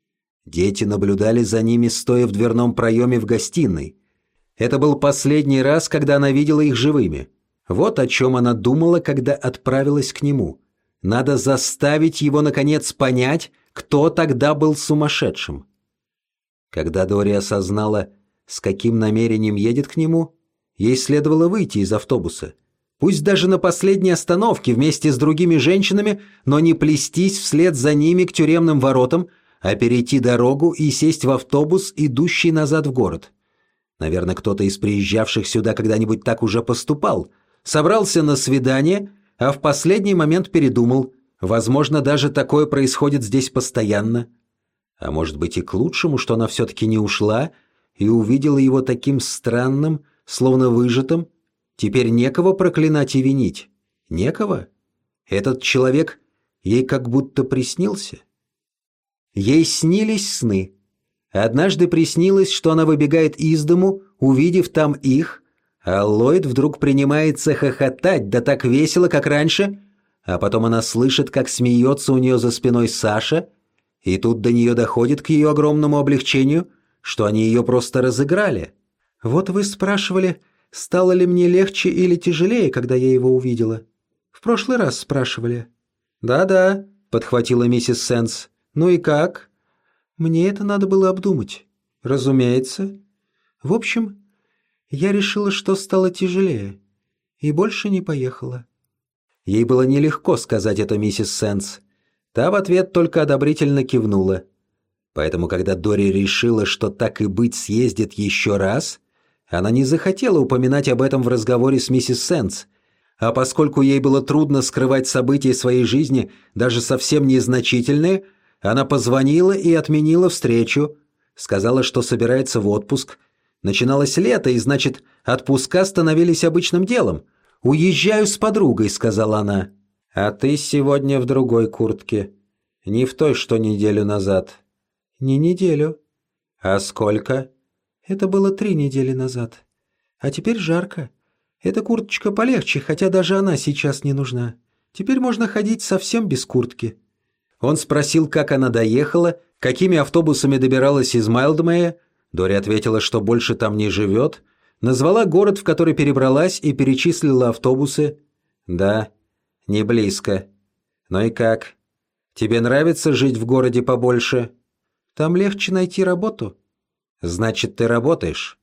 Дети наблюдали за ними, стоя в дверном проеме в гостиной. Это был последний раз, когда она видела их живыми. Вот о чем она думала, когда отправилась к нему. Надо заставить его, наконец, понять, кто тогда был сумасшедшим. Когда Дори осознала, с каким намерением едет к нему, ей следовало выйти из автобуса. Пусть даже на последней остановке вместе с другими женщинами, но не плестись вслед за ними к тюремным воротам, а перейти дорогу и сесть в автобус, идущий назад в город. Наверное, кто-то из приезжавших сюда когда-нибудь так уже поступал. Собрался на свидание, а в последний момент передумал. Возможно, даже такое происходит здесь постоянно. А может быть и к лучшему, что она все-таки не ушла и увидела его таким странным, словно выжатым. Теперь некого проклинать и винить. Некого. Этот человек ей как будто приснился. Ей снились сны. Однажды приснилось, что она выбегает из дому, увидев там их, а Ллойд вдруг принимается хохотать, да так весело, как раньше, а потом она слышит, как смеется у нее за спиной Саша, и тут до нее доходит к ее огромному облегчению, что они ее просто разыграли. Вот вы спрашивали, стало ли мне легче или тяжелее, когда я его увидела? В прошлый раз спрашивали. «Да-да», — подхватила миссис Сенс. «Ну и как?» «Мне это надо было обдумать». «Разумеется». «В общем, я решила, что стало тяжелее, и больше не поехала». Ей было нелегко сказать это миссис Сенс. Та в ответ только одобрительно кивнула. Поэтому, когда Дори решила, что так и быть съездит еще раз, она не захотела упоминать об этом в разговоре с миссис Сенс. А поскольку ей было трудно скрывать события своей жизни, даже совсем незначительные, она позвонила и отменила встречу, сказала, что собирается в отпуск. Начиналось лето, и, значит, отпуска становились обычным делом. «Уезжаю с подругой», — сказала она. «А ты сегодня в другой куртке. Не в той, что неделю назад». «Не неделю». «А сколько?» «Это было три недели назад. А теперь жарко. Эта курточка полегче, хотя даже она сейчас не нужна. Теперь можно ходить совсем без куртки». Он спросил, как она доехала, какими автобусами добиралась из Майлдмэя. Дори ответила, что больше там не живет. Назвала город, в который перебралась, и перечислила автобусы. «Да, не близко. Ну и как? Тебе нравится жить в городе побольше? Там легче найти работу». «Значит, ты работаешь?»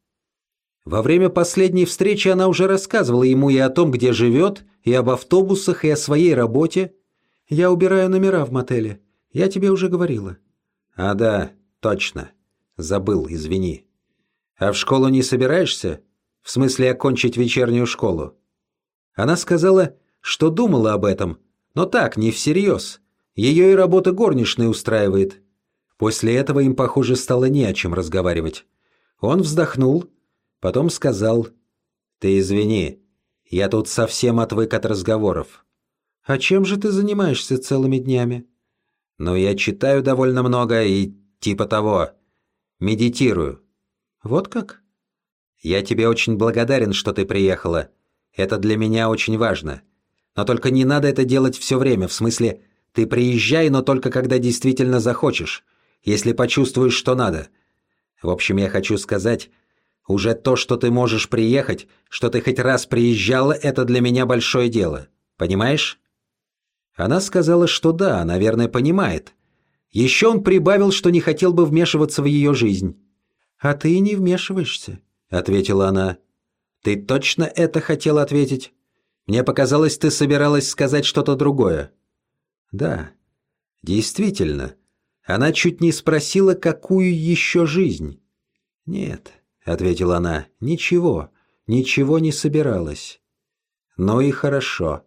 Во время последней встречи она уже рассказывала ему и о том, где живет, и об автобусах, и о своей работе. «Я убираю номера в мотеле. Я тебе уже говорила». «А да, точно. Забыл, извини. А в школу не собираешься? В смысле, окончить вечернюю школу?» Она сказала, что думала об этом, но так, не всерьез. Ее и работа горничной устраивает. После этого им, похоже, стало не о чем разговаривать. Он вздохнул, потом сказал: «Ты извини, я тут совсем отвык от разговоров». «А чем же ты занимаешься целыми днями?» «Ну, я читаю довольно много и типа того. Медитирую». «Вот как?» «Я тебе очень благодарен, что ты приехала. Это для меня очень важно. Но только не надо это делать все время, в смысле, ты приезжай, но только когда действительно захочешь, если почувствуешь, что надо. В общем, я хочу сказать, уже то, что ты можешь приехать, что ты хоть раз приезжала, это для меня большое дело. Понимаешь?» Она сказала, что да, наверное, понимает. Еще он прибавил, что не хотел бы вмешиваться в ее жизнь. «А ты не вмешиваешься», — ответила она. «Ты точно это хотела ответить? Мне показалось, ты собиралась сказать что-то другое». «Да, действительно. Она чуть не спросила, какую еще жизнь». «Нет», — ответила она, — «ничего, ничего не собиралась». «Ну и хорошо».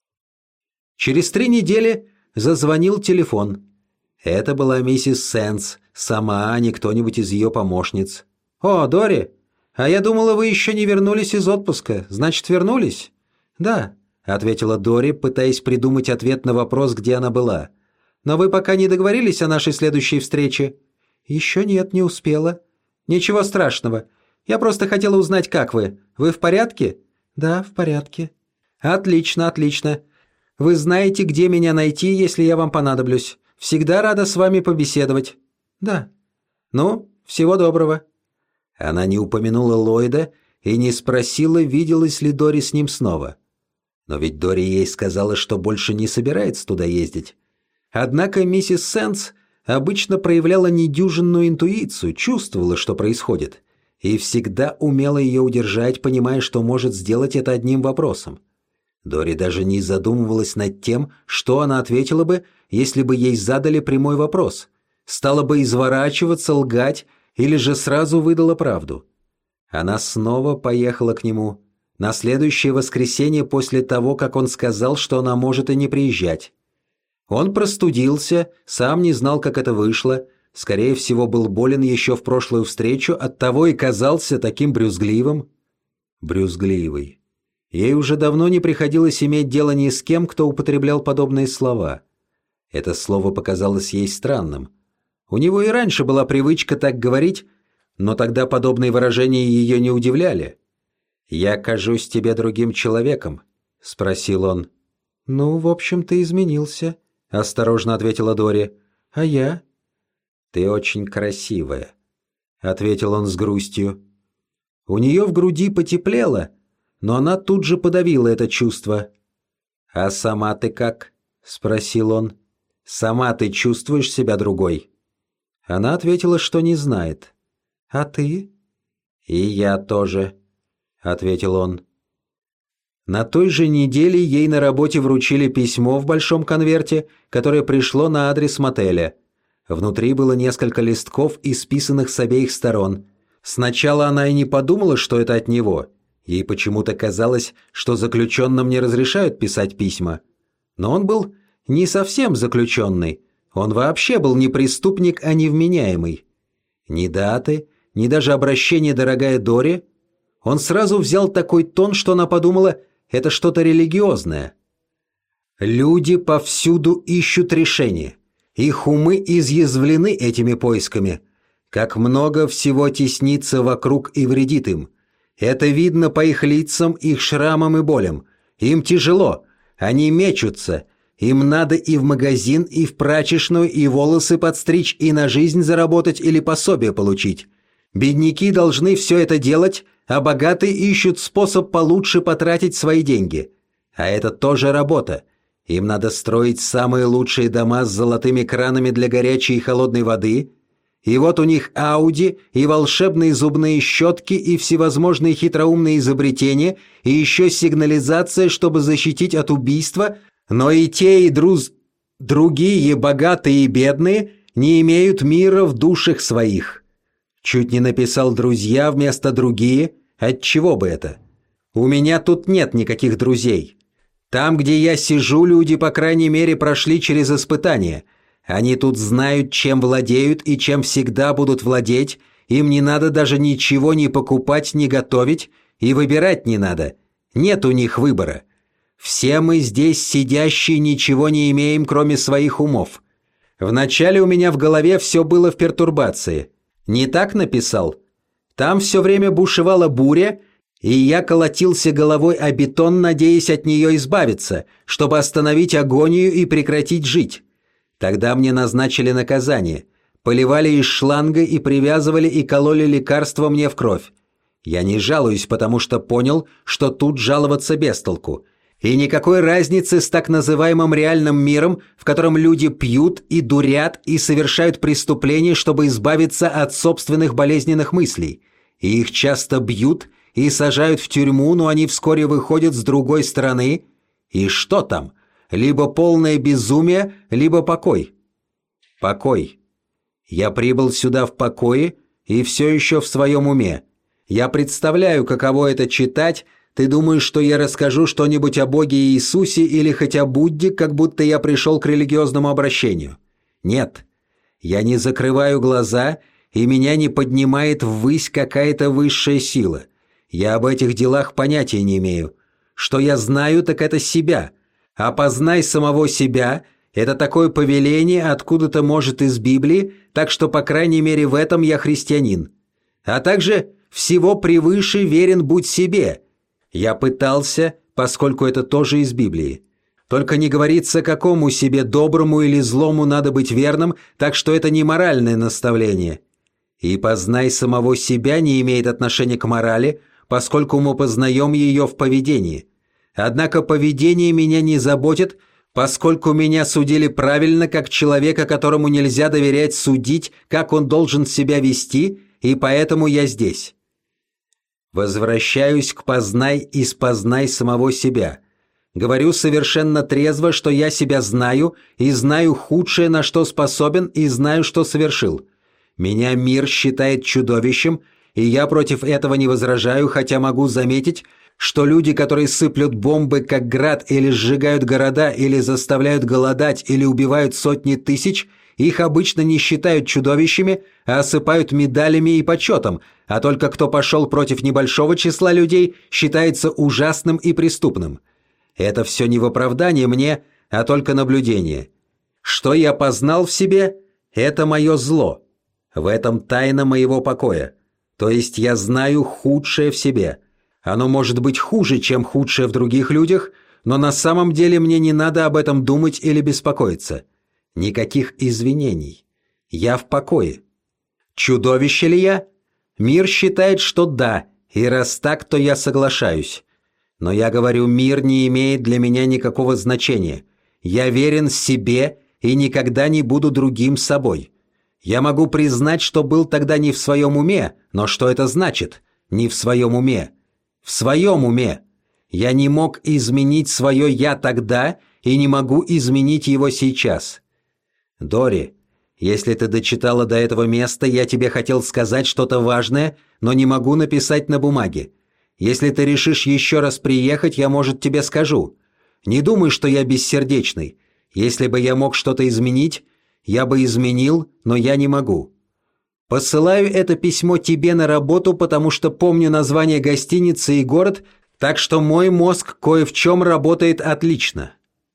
Через три недели зазвонил телефон. Это была миссис Сенс, сама, а не кто-нибудь из ее помощниц. «О, Дори, а я думала, вы еще не вернулись из отпуска. Значит, вернулись?» «Да», — ответила Дори, пытаясь придумать ответ на вопрос, где она была. «Но вы пока не договорились о нашей следующей встрече?» «Еще нет, не успела». «Ничего страшного. Я просто хотела узнать, как вы. Вы в порядке?» «Да, в порядке». «Отлично, отлично. Вы знаете, где меня найти, если я вам понадоблюсь. Всегда рада с вами побеседовать». «Да». «Ну, всего доброго». Она не упомянула Ллойда и не спросила, виделась ли Дори с ним снова. Но ведь Дори ей сказала, что больше не собирается туда ездить. Однако миссис Сенс обычно проявляла недюжинную интуицию, чувствовала, что происходит, и всегда умела ее удержать, понимая, что может сделать это одним вопросом. Дори даже не задумывалась над тем, что она ответила бы, если бы ей задали прямой вопрос. Стала бы изворачиваться, лгать, или же сразу выдала правду. Она снова поехала к нему на следующее воскресенье после того, как он сказал, что она может и не приезжать. Он простудился, сам не знал, как это вышло, скорее всего, был болен еще в прошлую встречу, оттого и казался таким брюзгливым. Брюзгливый. Ей уже давно не приходилось иметь дело ни с кем, кто употреблял подобные слова. Это слово показалось ей странным. У него и раньше была привычка так говорить, но тогда подобные выражения ее не удивляли. «Я кажусь тебе другим человеком?» — спросил он. «Ну, в общем, ты изменился», — осторожно ответила Дори. «А я?» «Ты очень красивая», — ответил он с грустью. У нее в груди потеплело, но она тут же подавила это чувство. «А сама ты как?» — спросил он. «Сама ты чувствуешь себя другой?» Она ответила, что не знает. «А ты?» «И я тоже», — ответил он. На той же неделе ей на работе вручили письмо в большом конверте, которое пришло на адрес мотеля. Внутри было несколько листков, исписанных с обеих сторон. Сначала она и не подумала, что это от него. Ей почему-то казалось, что заключенным не разрешают писать письма. Но он был не совсем заключенный. Он вообще был не преступник, а невменяемый. Ни даты, ни даже обращение «дорогая Дори». Он сразу взял такой тон, что она подумала, это что-то религиозное. Люди повсюду ищут решения. Их умы изъязвлены этими поисками. Как много всего теснится вокруг и вредит им. Это видно по их лицам, их шрамам и болям. Им тяжело, они мечутся. Им надо и в магазин, и в прачечную, и волосы подстричь, и на жизнь заработать или пособие получить. Бедняки должны все это делать, а богатые ищут способ получше потратить свои деньги. А это тоже работа. Им надо строить самые лучшие дома с золотыми кранами для горячей и холодной воды. И вот у них Ауди, и волшебные зубные щетки, и всевозможные хитроумные изобретения, и еще сигнализация, чтобы защитить от убийства. Но и те, и друз... другие, богатые и бедные, не имеют мира в душах своих. Чуть не написал «друзья» вместо «другие». Отчего бы это? У меня тут нет никаких друзей. Там, где я сижу, люди, по крайней мере, прошли через испытания. Они тут знают, чем владеют и чем всегда будут владеть. Им не надо даже ничего ни покупать, ни готовить, и выбирать не надо. Нет у них выбора. Все мы здесь сидящие ничего не имеем, кроме своих умов. Вначале у меня в голове все было в пертурбации. Не так написал? Там все время бушевала буря, и я колотился головой о бетон, надеясь от нее избавиться, чтобы остановить агонию и прекратить жить. Тогда мне назначили наказание. Поливали из шланга и привязывали и кололи лекарства мне в кровь. Я не жалуюсь, потому что понял, что тут жаловаться без толку. И никакой разницы с так называемым реальным миром, в котором люди пьют и дурят и совершают преступления, чтобы избавиться от собственных болезненных мыслей. И их часто бьют и сажают в тюрьму, но они вскоре выходят с другой стороны. И что там? Либо полное безумие, либо покой. Покой. Я прибыл сюда в покое и все еще в своем уме. Я представляю, каково это читать. Ты думаешь, что я расскажу что-нибудь о Боге Иисусе или хоть о Будде, как будто я пришел к религиозному обращению? Нет. Я не закрываю глаза, и меня не поднимает ввысь какая-то высшая сила. Я об этих делах понятия не имею. Что я знаю, так это себя. Опознай самого себя – это такое повеление откуда-то, может, из Библии, так что, по крайней мере, в этом я христианин. А также всего превыше верен будь себе. Я пытался, поскольку это тоже из Библии. Только не говорится, какому себе доброму или злому надо быть верным, так что это не моральное наставление. И познай самого себя не имеет отношения к морали, поскольку мы познаем ее в поведении. Однако поведение меня не заботит, поскольку меня судили правильно, как человека, которому нельзя доверять судить, как он должен себя вести, и поэтому я здесь. Возвращаюсь к «Познай и спознай самого себя». Говорю совершенно трезво, что я себя знаю, и знаю худшее, на что способен, и знаю, что совершил. Меня мир считает чудовищем, и я против этого не возражаю, хотя могу заметить, что люди, которые сыплют бомбы как град, или сжигают города, или заставляют голодать, или убивают сотни тысяч, их обычно не считают чудовищами, а осыпают медалями и почетом, а только кто пошел против небольшого числа людей, считается ужасным и преступным. Это все не в оправдание мне, а только наблюдение. Что я познал в себе – это мое зло. В этом тайна моего покоя. То есть я знаю худшее в себе. Оно может быть хуже, чем худшее в других людях, но на самом деле мне не надо об этом думать или беспокоиться. Никаких извинений. Я в покое. Чудовище ли я? Мир считает, что да, и раз так, то я соглашаюсь. Но я говорю, мир не имеет для меня никакого значения. Я верен себе и никогда не буду другим собой. Я могу признать, что был тогда не в своем уме, но что это значит? Не в своем уме. В своем уме. Я не мог изменить свое «я» тогда и не могу изменить его сейчас. Дори, если ты дочитала до этого места, я тебе хотел сказать что-то важное, но не могу написать на бумаге. Если ты решишь еще раз приехать, я, может, тебе скажу. Не думай, что я бессердечный. Если бы я мог что-то изменить, я бы изменил, но я не могу. Посылаю это письмо тебе на работу, потому что помню название гостиницы и город, так что мой мозг кое в чем работает отлично».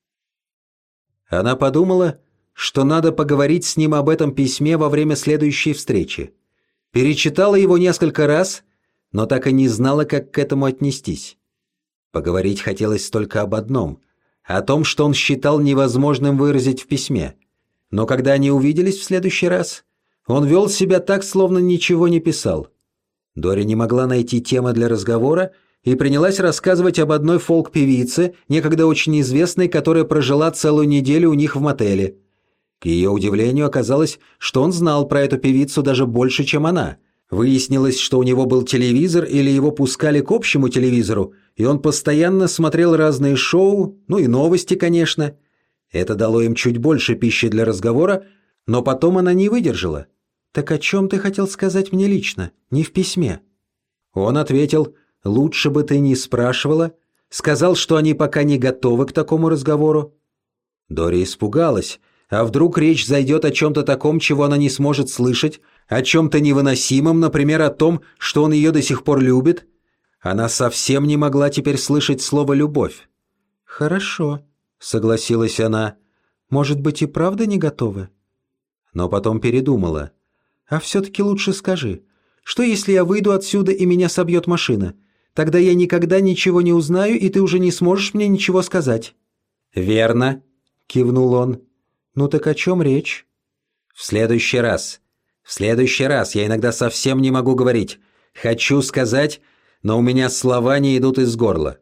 Она подумала, что надо поговорить с ним об этом письме во время следующей встречи. Перечитала его несколько раз, но так и не знала, как к этому отнестись. Поговорить хотелось только об одном – о том, что он считал невозможным выразить в письме. Но когда они увиделись в следующий раз, он вел себя так, словно ничего не писал. Дори не могла найти темы для разговора и принялась рассказывать об одной фолк-певице, некогда очень известной, которая прожила целую неделю у них в мотеле. К ее удивлению оказалось, что он знал про эту певицу даже больше, чем она. Выяснилось, что у него был телевизор или его пускали к общему телевизору, и он постоянно смотрел разные шоу, ну и новости, конечно. Это дало им чуть больше пищи для разговора, но потом она не выдержала. «Так о чем ты хотел сказать мне лично, не в письме?» Он ответил, «Лучше бы ты не спрашивала». Сказал, что они пока не готовы к такому разговору. Дори испугалась. А вдруг речь зайдет о чем-то таком, чего она не сможет слышать, о чем-то невыносимом, например, о том, что он ее до сих пор любит? Она совсем не могла теперь слышать слово «любовь». «Хорошо», — согласилась она. «Может быть, и правда не готовы?» Но потом передумала. «А все-таки лучше скажи, что если я выйду отсюда и меня собьет машина? Тогда я никогда ничего не узнаю, и ты уже не сможешь мне ничего сказать». «Верно», — кивнул он. «Ну так о чем речь?» «В следующий раз. В следующий раз. Я иногда совсем не могу говорить. Хочу сказать, но у меня слова не идут из горла».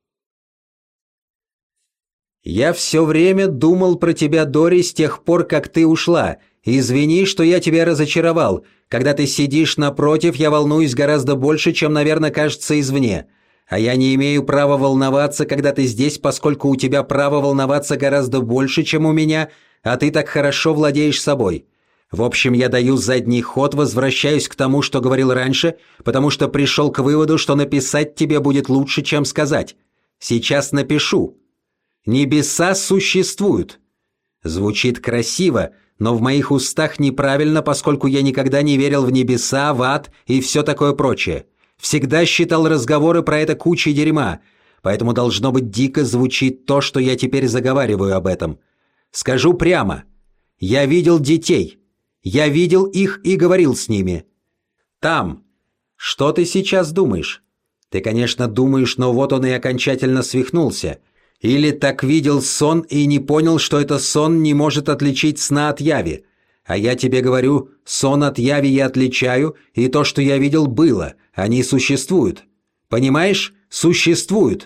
«Я все время думал про тебя, Дори, с тех пор, как ты ушла. Извини, что я тебя разочаровал. Когда ты сидишь напротив, я волнуюсь гораздо больше, чем, наверное, кажется извне. А я не имею права волноваться, когда ты здесь, поскольку у тебя право волноваться гораздо больше, чем у меня, а ты так хорошо владеешь собой. В общем, я даю задний ход, возвращаюсь к тому, что говорил раньше, потому что пришел к выводу, что написать тебе будет лучше, чем сказать. Сейчас напишу. Небеса существуют. Звучит красиво, но в моих устах неправильно, поскольку я никогда не верил в небеса, в ад и все такое прочее. Всегда считал разговоры про это кучей дерьма, поэтому должно быть дико звучит то, что я теперь заговариваю об этом. Скажу прямо. Я видел детей. Я видел их и говорил с ними. Там. Что ты сейчас думаешь? Ты, конечно, думаешь, но вот он и окончательно свихнулся. Или так видел сон и не понял, что это сон не может отличить сна от яви. А я тебе говорю, сон от яви я отличаю, и то, что я видел, было. Они существуют. Понимаешь? Существуют.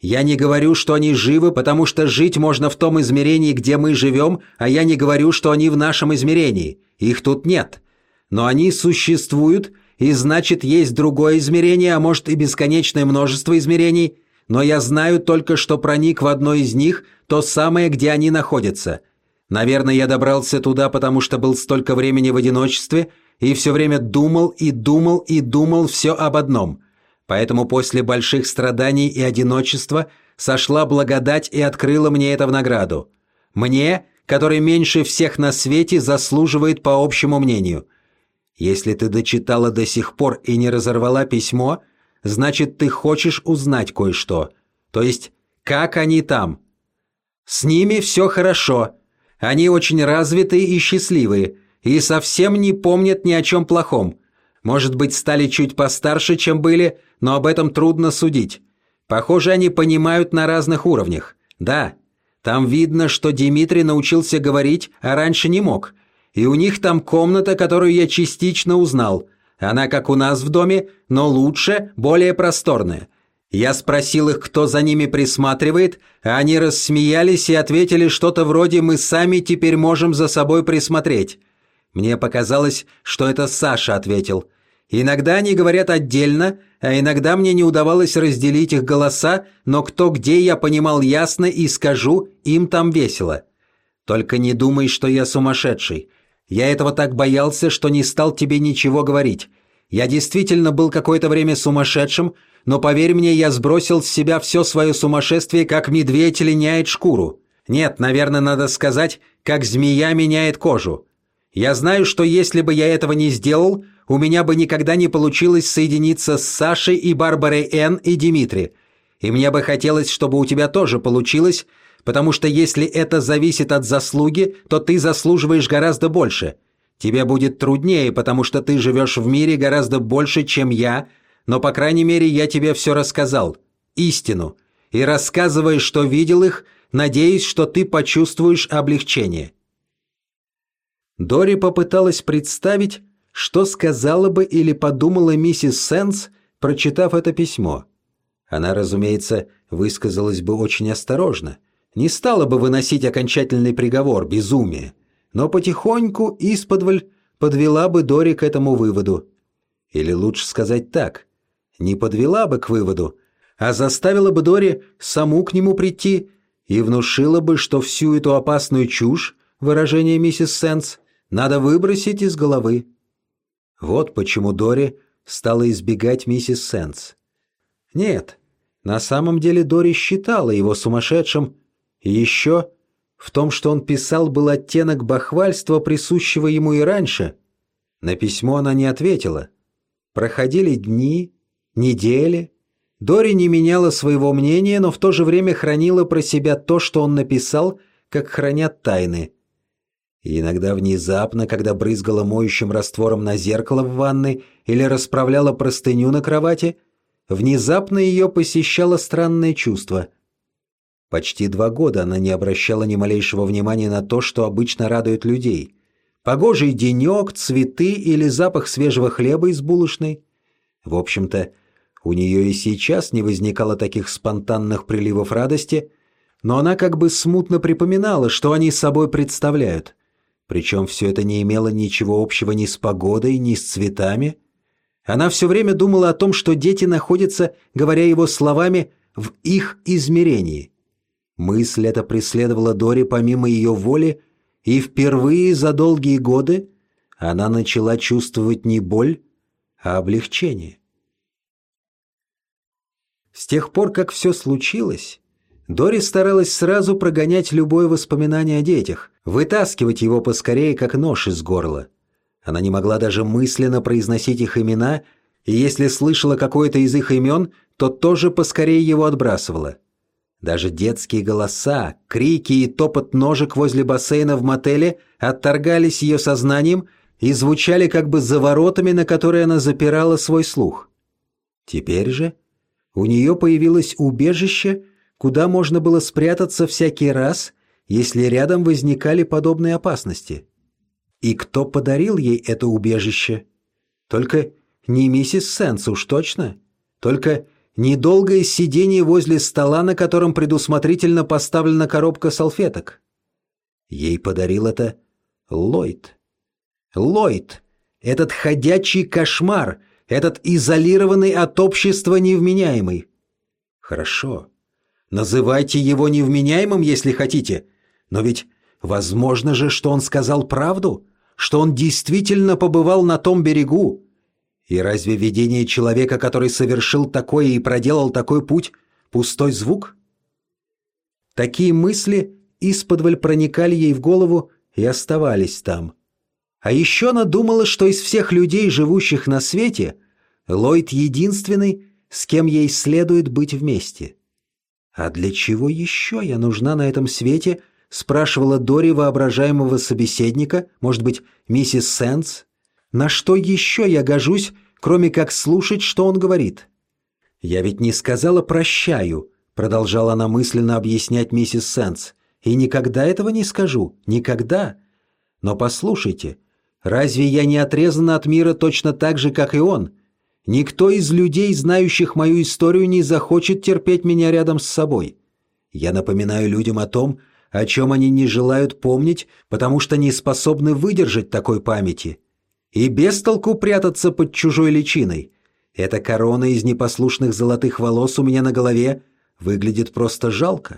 Я не говорю, что они живы, потому что жить можно в том измерении, где мы живем, а я не говорю, что они в нашем измерении. Их тут нет. Но они существуют, и значит, есть другое измерение, а может и бесконечное множество измерений. Но я знаю только, что проник в одно из них, то самое, где они находятся. Наверное, я добрался туда, потому что был столько времени в одиночестве, и все время думал и думал и думал все об одном. Поэтому после больших страданий и одиночества сошла благодать и открыла мне это в награду. Мне, который меньше всех на свете заслуживает по общему мнению. Если ты дочитала до сих пор и не разорвала письмо, значит, ты хочешь узнать кое-что. То есть, как они там? С ними все хорошо. Они очень развитые и счастливые, и совсем не помнят ни о чем плохом. Может быть, стали чуть постарше, чем были, но об этом трудно судить. Похоже, они понимают на разных уровнях. Да, там видно, что Дмитрий научился говорить, а раньше не мог. И у них там комната, которую я частично узнал. Она как у нас в доме, но лучше, более просторная. Я спросил их, кто за ними присматривает, а они рассмеялись и ответили что-то вроде «мы сами теперь можем за собой присмотреть». Мне показалось, что это Саша ответил. Иногда они говорят отдельно, а иногда мне не удавалось разделить их голоса, но кто где я понимал ясно и скажу, им там весело. Только не думай, что я сумасшедший. Я этого так боялся, что не стал тебе ничего говорить. Я действительно был какое-то время сумасшедшим, но поверь мне, я сбросил с себя все свое сумасшествие, как медведь линяет шкуру. Нет, наверное, надо сказать, как змея меняет кожу. Я знаю, что если бы я этого не сделал, у меня бы никогда не получилось соединиться с Сашей и Барбарой Н. и Дмитрием. И мне бы хотелось, чтобы у тебя тоже получилось, потому что если это зависит от заслуги, то ты заслуживаешь гораздо больше. Тебе будет труднее, потому что ты живешь в мире гораздо больше, чем я, но, по крайней мере, я тебе все рассказал. Истину. И рассказывая, что видел их, надеюсь, что ты почувствуешь облегчение». Дори попыталась представить, что сказала бы или подумала миссис Сенс, прочитав это письмо. Она, разумеется, высказалась бы очень осторожно, не стала бы выносить окончательный приговор, безумие, но потихоньку исподволь подвела бы Дори к этому выводу. Или лучше сказать так, не подвела бы к выводу, а заставила бы Дори саму к нему прийти и внушила бы, что всю эту опасную чушь, выражение миссис Сенс, надо выбросить из головы. Вот почему Дори стала избегать миссис Сенс. Нет, на самом деле Дори считала его сумасшедшим, и еще в том, что он писал, был оттенок бахвальства, присущего ему и раньше. На письмо она не ответила. Проходили дни, недели. Дори не меняла своего мнения, но в то же время хранила про себя то, что он написал, как хранят тайны. И иногда внезапно, когда брызгала моющим раствором на зеркало в ванной или расправляла простыню на кровати, внезапно ее посещало странное чувство. Почти два года она не обращала ни малейшего внимания на то, что обычно радует людей. Погожий денек, цветы или запах свежего хлеба из булочной. В общем-то, у нее и сейчас не возникало таких спонтанных приливов радости, но она как бы смутно припоминала, что они собой представляют. Причем все это не имело ничего общего ни с погодой, ни с цветами. Она все время думала о том, что дети находятся, говоря его словами, в их измерении. Мысль эта преследовала Дори помимо ее воли, и впервые за долгие годы она начала чувствовать не боль, а облегчение. С тех пор, как все случилось, Дори старалась сразу прогонять любое воспоминание о детях, вытаскивать его поскорее, как нож из горла. Она не могла даже мысленно произносить их имена, и если слышала какое-то из их имен, то тоже поскорее его отбрасывала. Даже детские голоса, крики и топот ножек возле бассейна в мотеле отторгались ее сознанием и звучали как бы за воротами, на которые она запирала свой слух. Теперь же у нее появилось убежище, куда можно было спрятаться всякий раз, если рядом возникали подобные опасности. И кто подарил ей это убежище? Только не миссис Сенс уж точно. Только недолгое сидение возле стола, на котором предусмотрительно поставлена коробка салфеток. Ей подарил это Ллойд. Ллойд, этот ходячий кошмар, этот изолированный от общества невменяемый. Хорошо, называйте его невменяемым, если хотите, но ведь возможно же, что он сказал правду, что он действительно побывал на том берегу. И разве видение человека, который совершил такое и проделал такой путь, пустой звук? Такие мысли исподволь проникали ей в голову и оставались там. А еще она думала, что из всех людей, живущих на свете, Ллойд единственный, с кем ей следует быть вместе. «А для чего еще я нужна на этом свете?» — спрашивала Дори воображаемого собеседника, может быть, миссис Сэндс. «На что еще я гожусь, кроме как слушать, что он говорит?» «Я ведь не сказала «прощаю», — продолжала она мысленно объяснять миссис Сэндс, «и никогда этого не скажу, никогда. Но послушайте, разве я не отрезана от мира точно так же, как и он? Никто из людей, знающих мою историю, не захочет терпеть меня рядом с собой. Я напоминаю людям о том, о чем они не желают помнить, потому что не способны выдержать такой памяти. И без толку прятаться под чужой личиной. Эта корона из непослушных золотых волос у меня на голове выглядит просто жалко».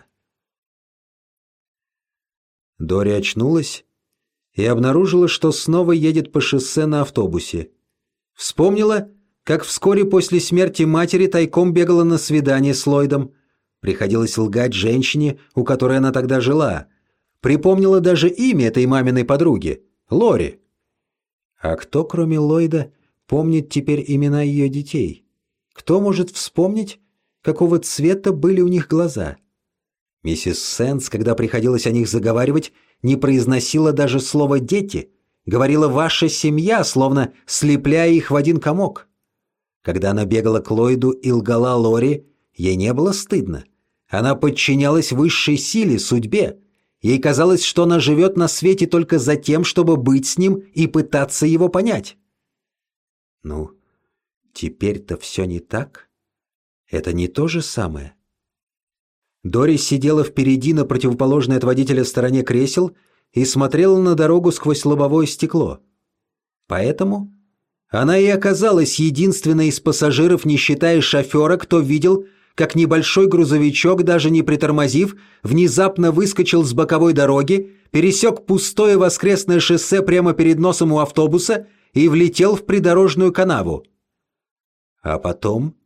Дори очнулась и обнаружила, что снова едет по шоссе на автобусе. Вспомнила, как вскоре после смерти матери тайком бегала на свидание с Ллойдом. Приходилось лгать женщине, у которой она тогда жила. Припомнила даже имя этой маминой подруги — Лори. А кто, кроме Ллойда, помнит теперь имена ее детей? Кто может вспомнить, какого цвета были у них глаза? Миссис Сэндс, когда приходилось о них заговаривать, не произносила даже слово «дети», говорила «ваша семья», словно слепляя их в один комок. Когда она бегала к Ллойду и лгала Лори, ей не было стыдно. Она подчинялась высшей силе, судьбе. Ей казалось, что она живет на свете только за тем, чтобы быть с ним и пытаться его понять. Ну, теперь-то все не так. Это не то же самое. Дори сидела впереди на противоположной от водителя стороне кресел и смотрела на дорогу сквозь лобовое стекло. Поэтому она и оказалась единственной из пассажиров, не считая шофера, кто видел, как небольшой грузовичок, даже не притормозив, внезапно выскочил с боковой дороги, пересек пустое воскресное шоссе прямо перед носом у автобуса и влетел в придорожную канаву. А потом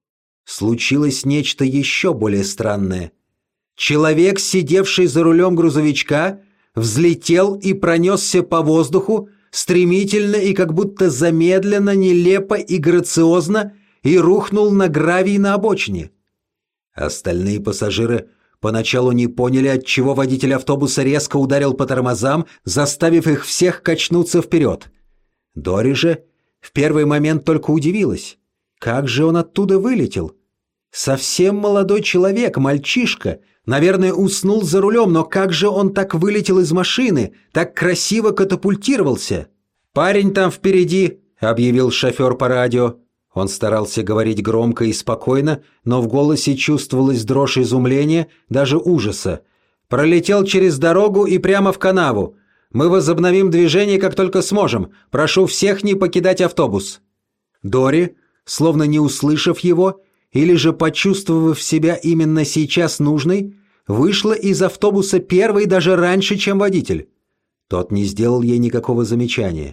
случилось нечто еще более странное. Человек, сидевший за рулем грузовичка, взлетел и пронесся по воздуху, стремительно и как будто замедленно, нелепо и грациозно, и рухнул на гравий на обочине. Остальные пассажиры поначалу не поняли, отчего водитель автобуса резко ударил по тормозам, заставив их всех качнуться вперед. Дори же в первый момент только удивилась. Как же он оттуда вылетел? Совсем молодой человек, мальчишка, наверное, уснул за рулем, но как же он так вылетел из машины, так красиво катапультировался? «Парень там впереди», — объявил шофер по радио. Он старался говорить громко и спокойно, но в голосе чувствовалась дрожь изумления, даже ужаса. «Пролетел через дорогу и прямо в канаву. Мы возобновим движение, как только сможем. Прошу всех не покидать автобус». Дори, словно не услышав его, или же почувствовав себя именно сейчас нужной, вышла из автобуса первой даже раньше, чем водитель. Тот не сделал ей никакого замечания.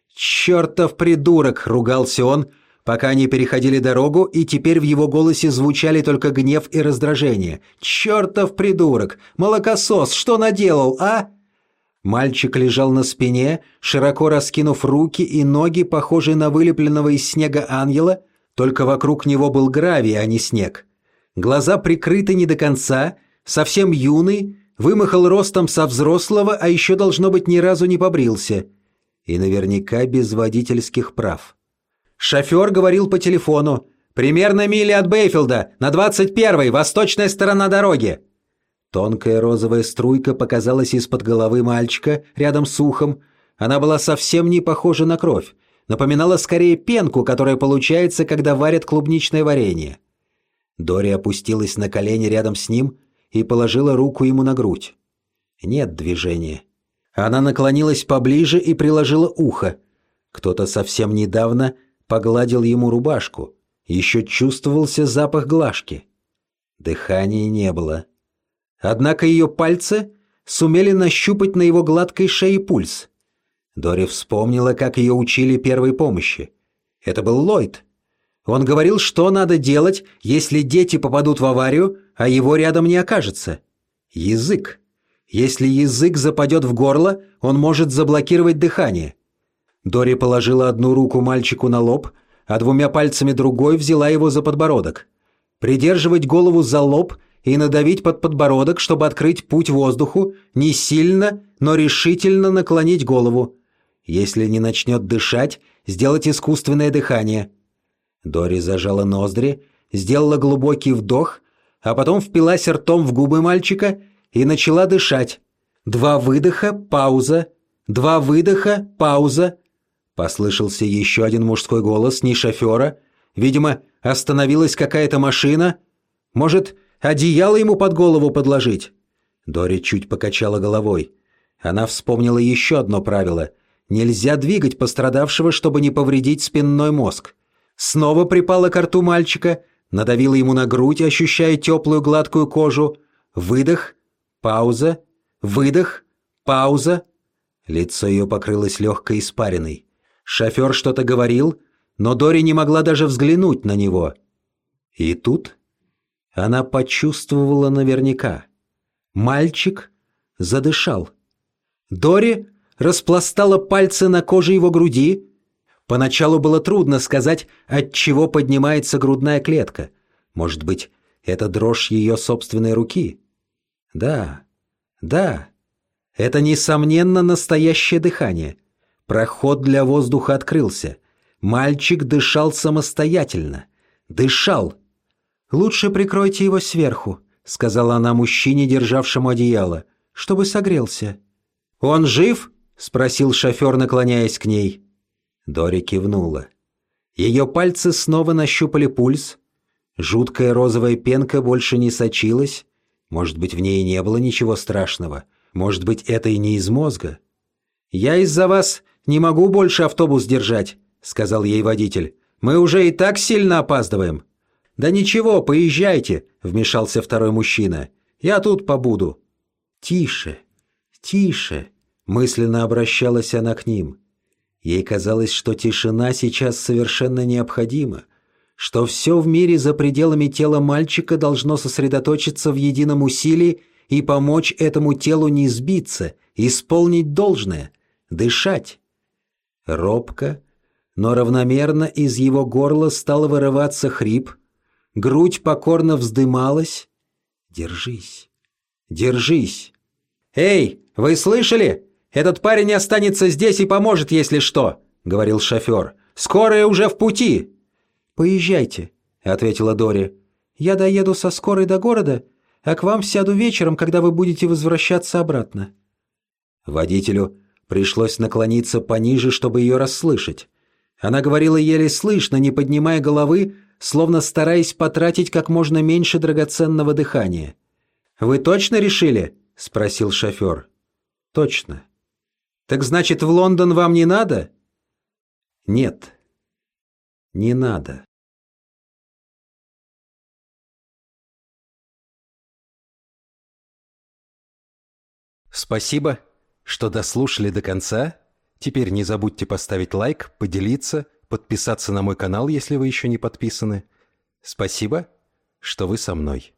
«Чертов придурок!» — ругался он, пока они переходили дорогу, и теперь в его голосе звучали только гнев и раздражение. «Чертов придурок! Молокосос! Что наделал, а?» Мальчик лежал на спине, широко раскинув руки и ноги, похожие на вылепленного из снега ангела, только вокруг него был гравий, а не снег. Глаза прикрыты не до конца, совсем юный, вымахал ростом со взрослого, а еще, должно быть, ни разу не побрился. И наверняка без водительских прав. Шофер говорил по телефону. «Примерно мили от Бейфилда, на двадцать первой, восточная сторона дороги». Тонкая розовая струйка показалась из-под головы мальчика, рядом с ухом. Она была совсем не похожа на кровь. Напоминала скорее пенку, которая получается, когда варят клубничное варенье. Дори опустилась на колени рядом с ним и положила руку ему на грудь. Нет движения. Она наклонилась поближе и приложила ухо. Кто-то совсем недавно погладил ему рубашку. Еще чувствовался запах глажки. Дыхания не было. Однако ее пальцы сумели нащупать на его гладкой шее пульс. Дори вспомнила, как ее учили первой помощи. Это был Ллойд. Он говорил, что надо делать, если дети попадут в аварию, а его рядом не окажется. Язык. Если язык западет в горло, он может заблокировать дыхание. Дори положила одну руку мальчику на лоб, а двумя пальцами другой взяла его за подбородок. Придерживать голову за лоб и надавить под подбородок, чтобы открыть путь воздуху, не сильно, но решительно наклонить голову. Если не начнет дышать, сделать искусственное дыхание. Дори зажала ноздри, сделала глубокий вдох, а потом впилась ртом в губы мальчика и начала дышать. Два выдоха, пауза. Два выдоха, пауза. Послышался еще один мужской голос, не шофера. Видимо, остановилась какая-то машина. Может, одеяло ему под голову подложить? Дори чуть покачала головой. Она вспомнила еще одно правило. Нельзя двигать пострадавшего, чтобы не повредить спинной мозг. Снова припала к рту мальчика, надавила ему на грудь, ощущая теплую гладкую кожу. Выдох, пауза, выдох, пауза. Лицо ее покрылось легкой испариной. Шофер что-то говорил, но Дори не могла даже взглянуть на него. И тут она почувствовала наверняка. Мальчик задышал. Дори распластала пальцы на коже его груди. Поначалу было трудно сказать, от чего поднимается грудная клетка. Может быть, это дрожь ее собственной руки? Да, да, это, несомненно, настоящее дыхание. Проход для воздуха открылся. Мальчик дышал самостоятельно. Дышал. «Лучше прикройте его сверху», — сказала она мужчине, державшему одеяло, — «чтобы согрелся». «Он жив?» — спросил шофер, наклоняясь к ней. Дори кивнула. Ее пальцы снова нащупали пульс. Жуткая розовая пенка больше не сочилась. Может быть, в ней не было ничего страшного. Может быть, это и не из мозга. «Я из-за вас не могу больше автобус держать», — сказал ей водитель. «Мы уже и так сильно опаздываем». «Да ничего, поезжайте», — вмешался второй мужчина. «Я тут побуду». «Тише, тише», — мысленно обращалась она к ним. Ей казалось, что тишина сейчас совершенно необходима, что все в мире за пределами тела мальчика должно сосредоточиться в едином усилии и помочь этому телу не сбиться, исполнить должное, дышать. Робко, но равномерно из его горла стал вырываться хрип, грудь покорно вздымалась. «Держись, держись!» «Эй, вы слышали? Этот парень останется здесь и поможет, если что», — говорил шофер. «Скорая уже в пути». «Поезжайте», — ответила Дори. «Я доеду со скорой до города, а к вам сяду вечером, когда вы будете возвращаться обратно». Водителю пришлось наклониться пониже, чтобы ее расслышать. Она говорила еле слышно, не поднимая головы, словно стараясь потратить как можно меньше драгоценного дыхания. «Вы точно решили?» — спросил шофер. «Точно». «Так значит, в Лондон вам не надо?» «Нет, не надо». Спасибо, что дослушали до конца. Теперь не забудьте поставить лайк, поделиться, подписаться на мой канал, если вы еще не подписаны. Спасибо, что вы со мной.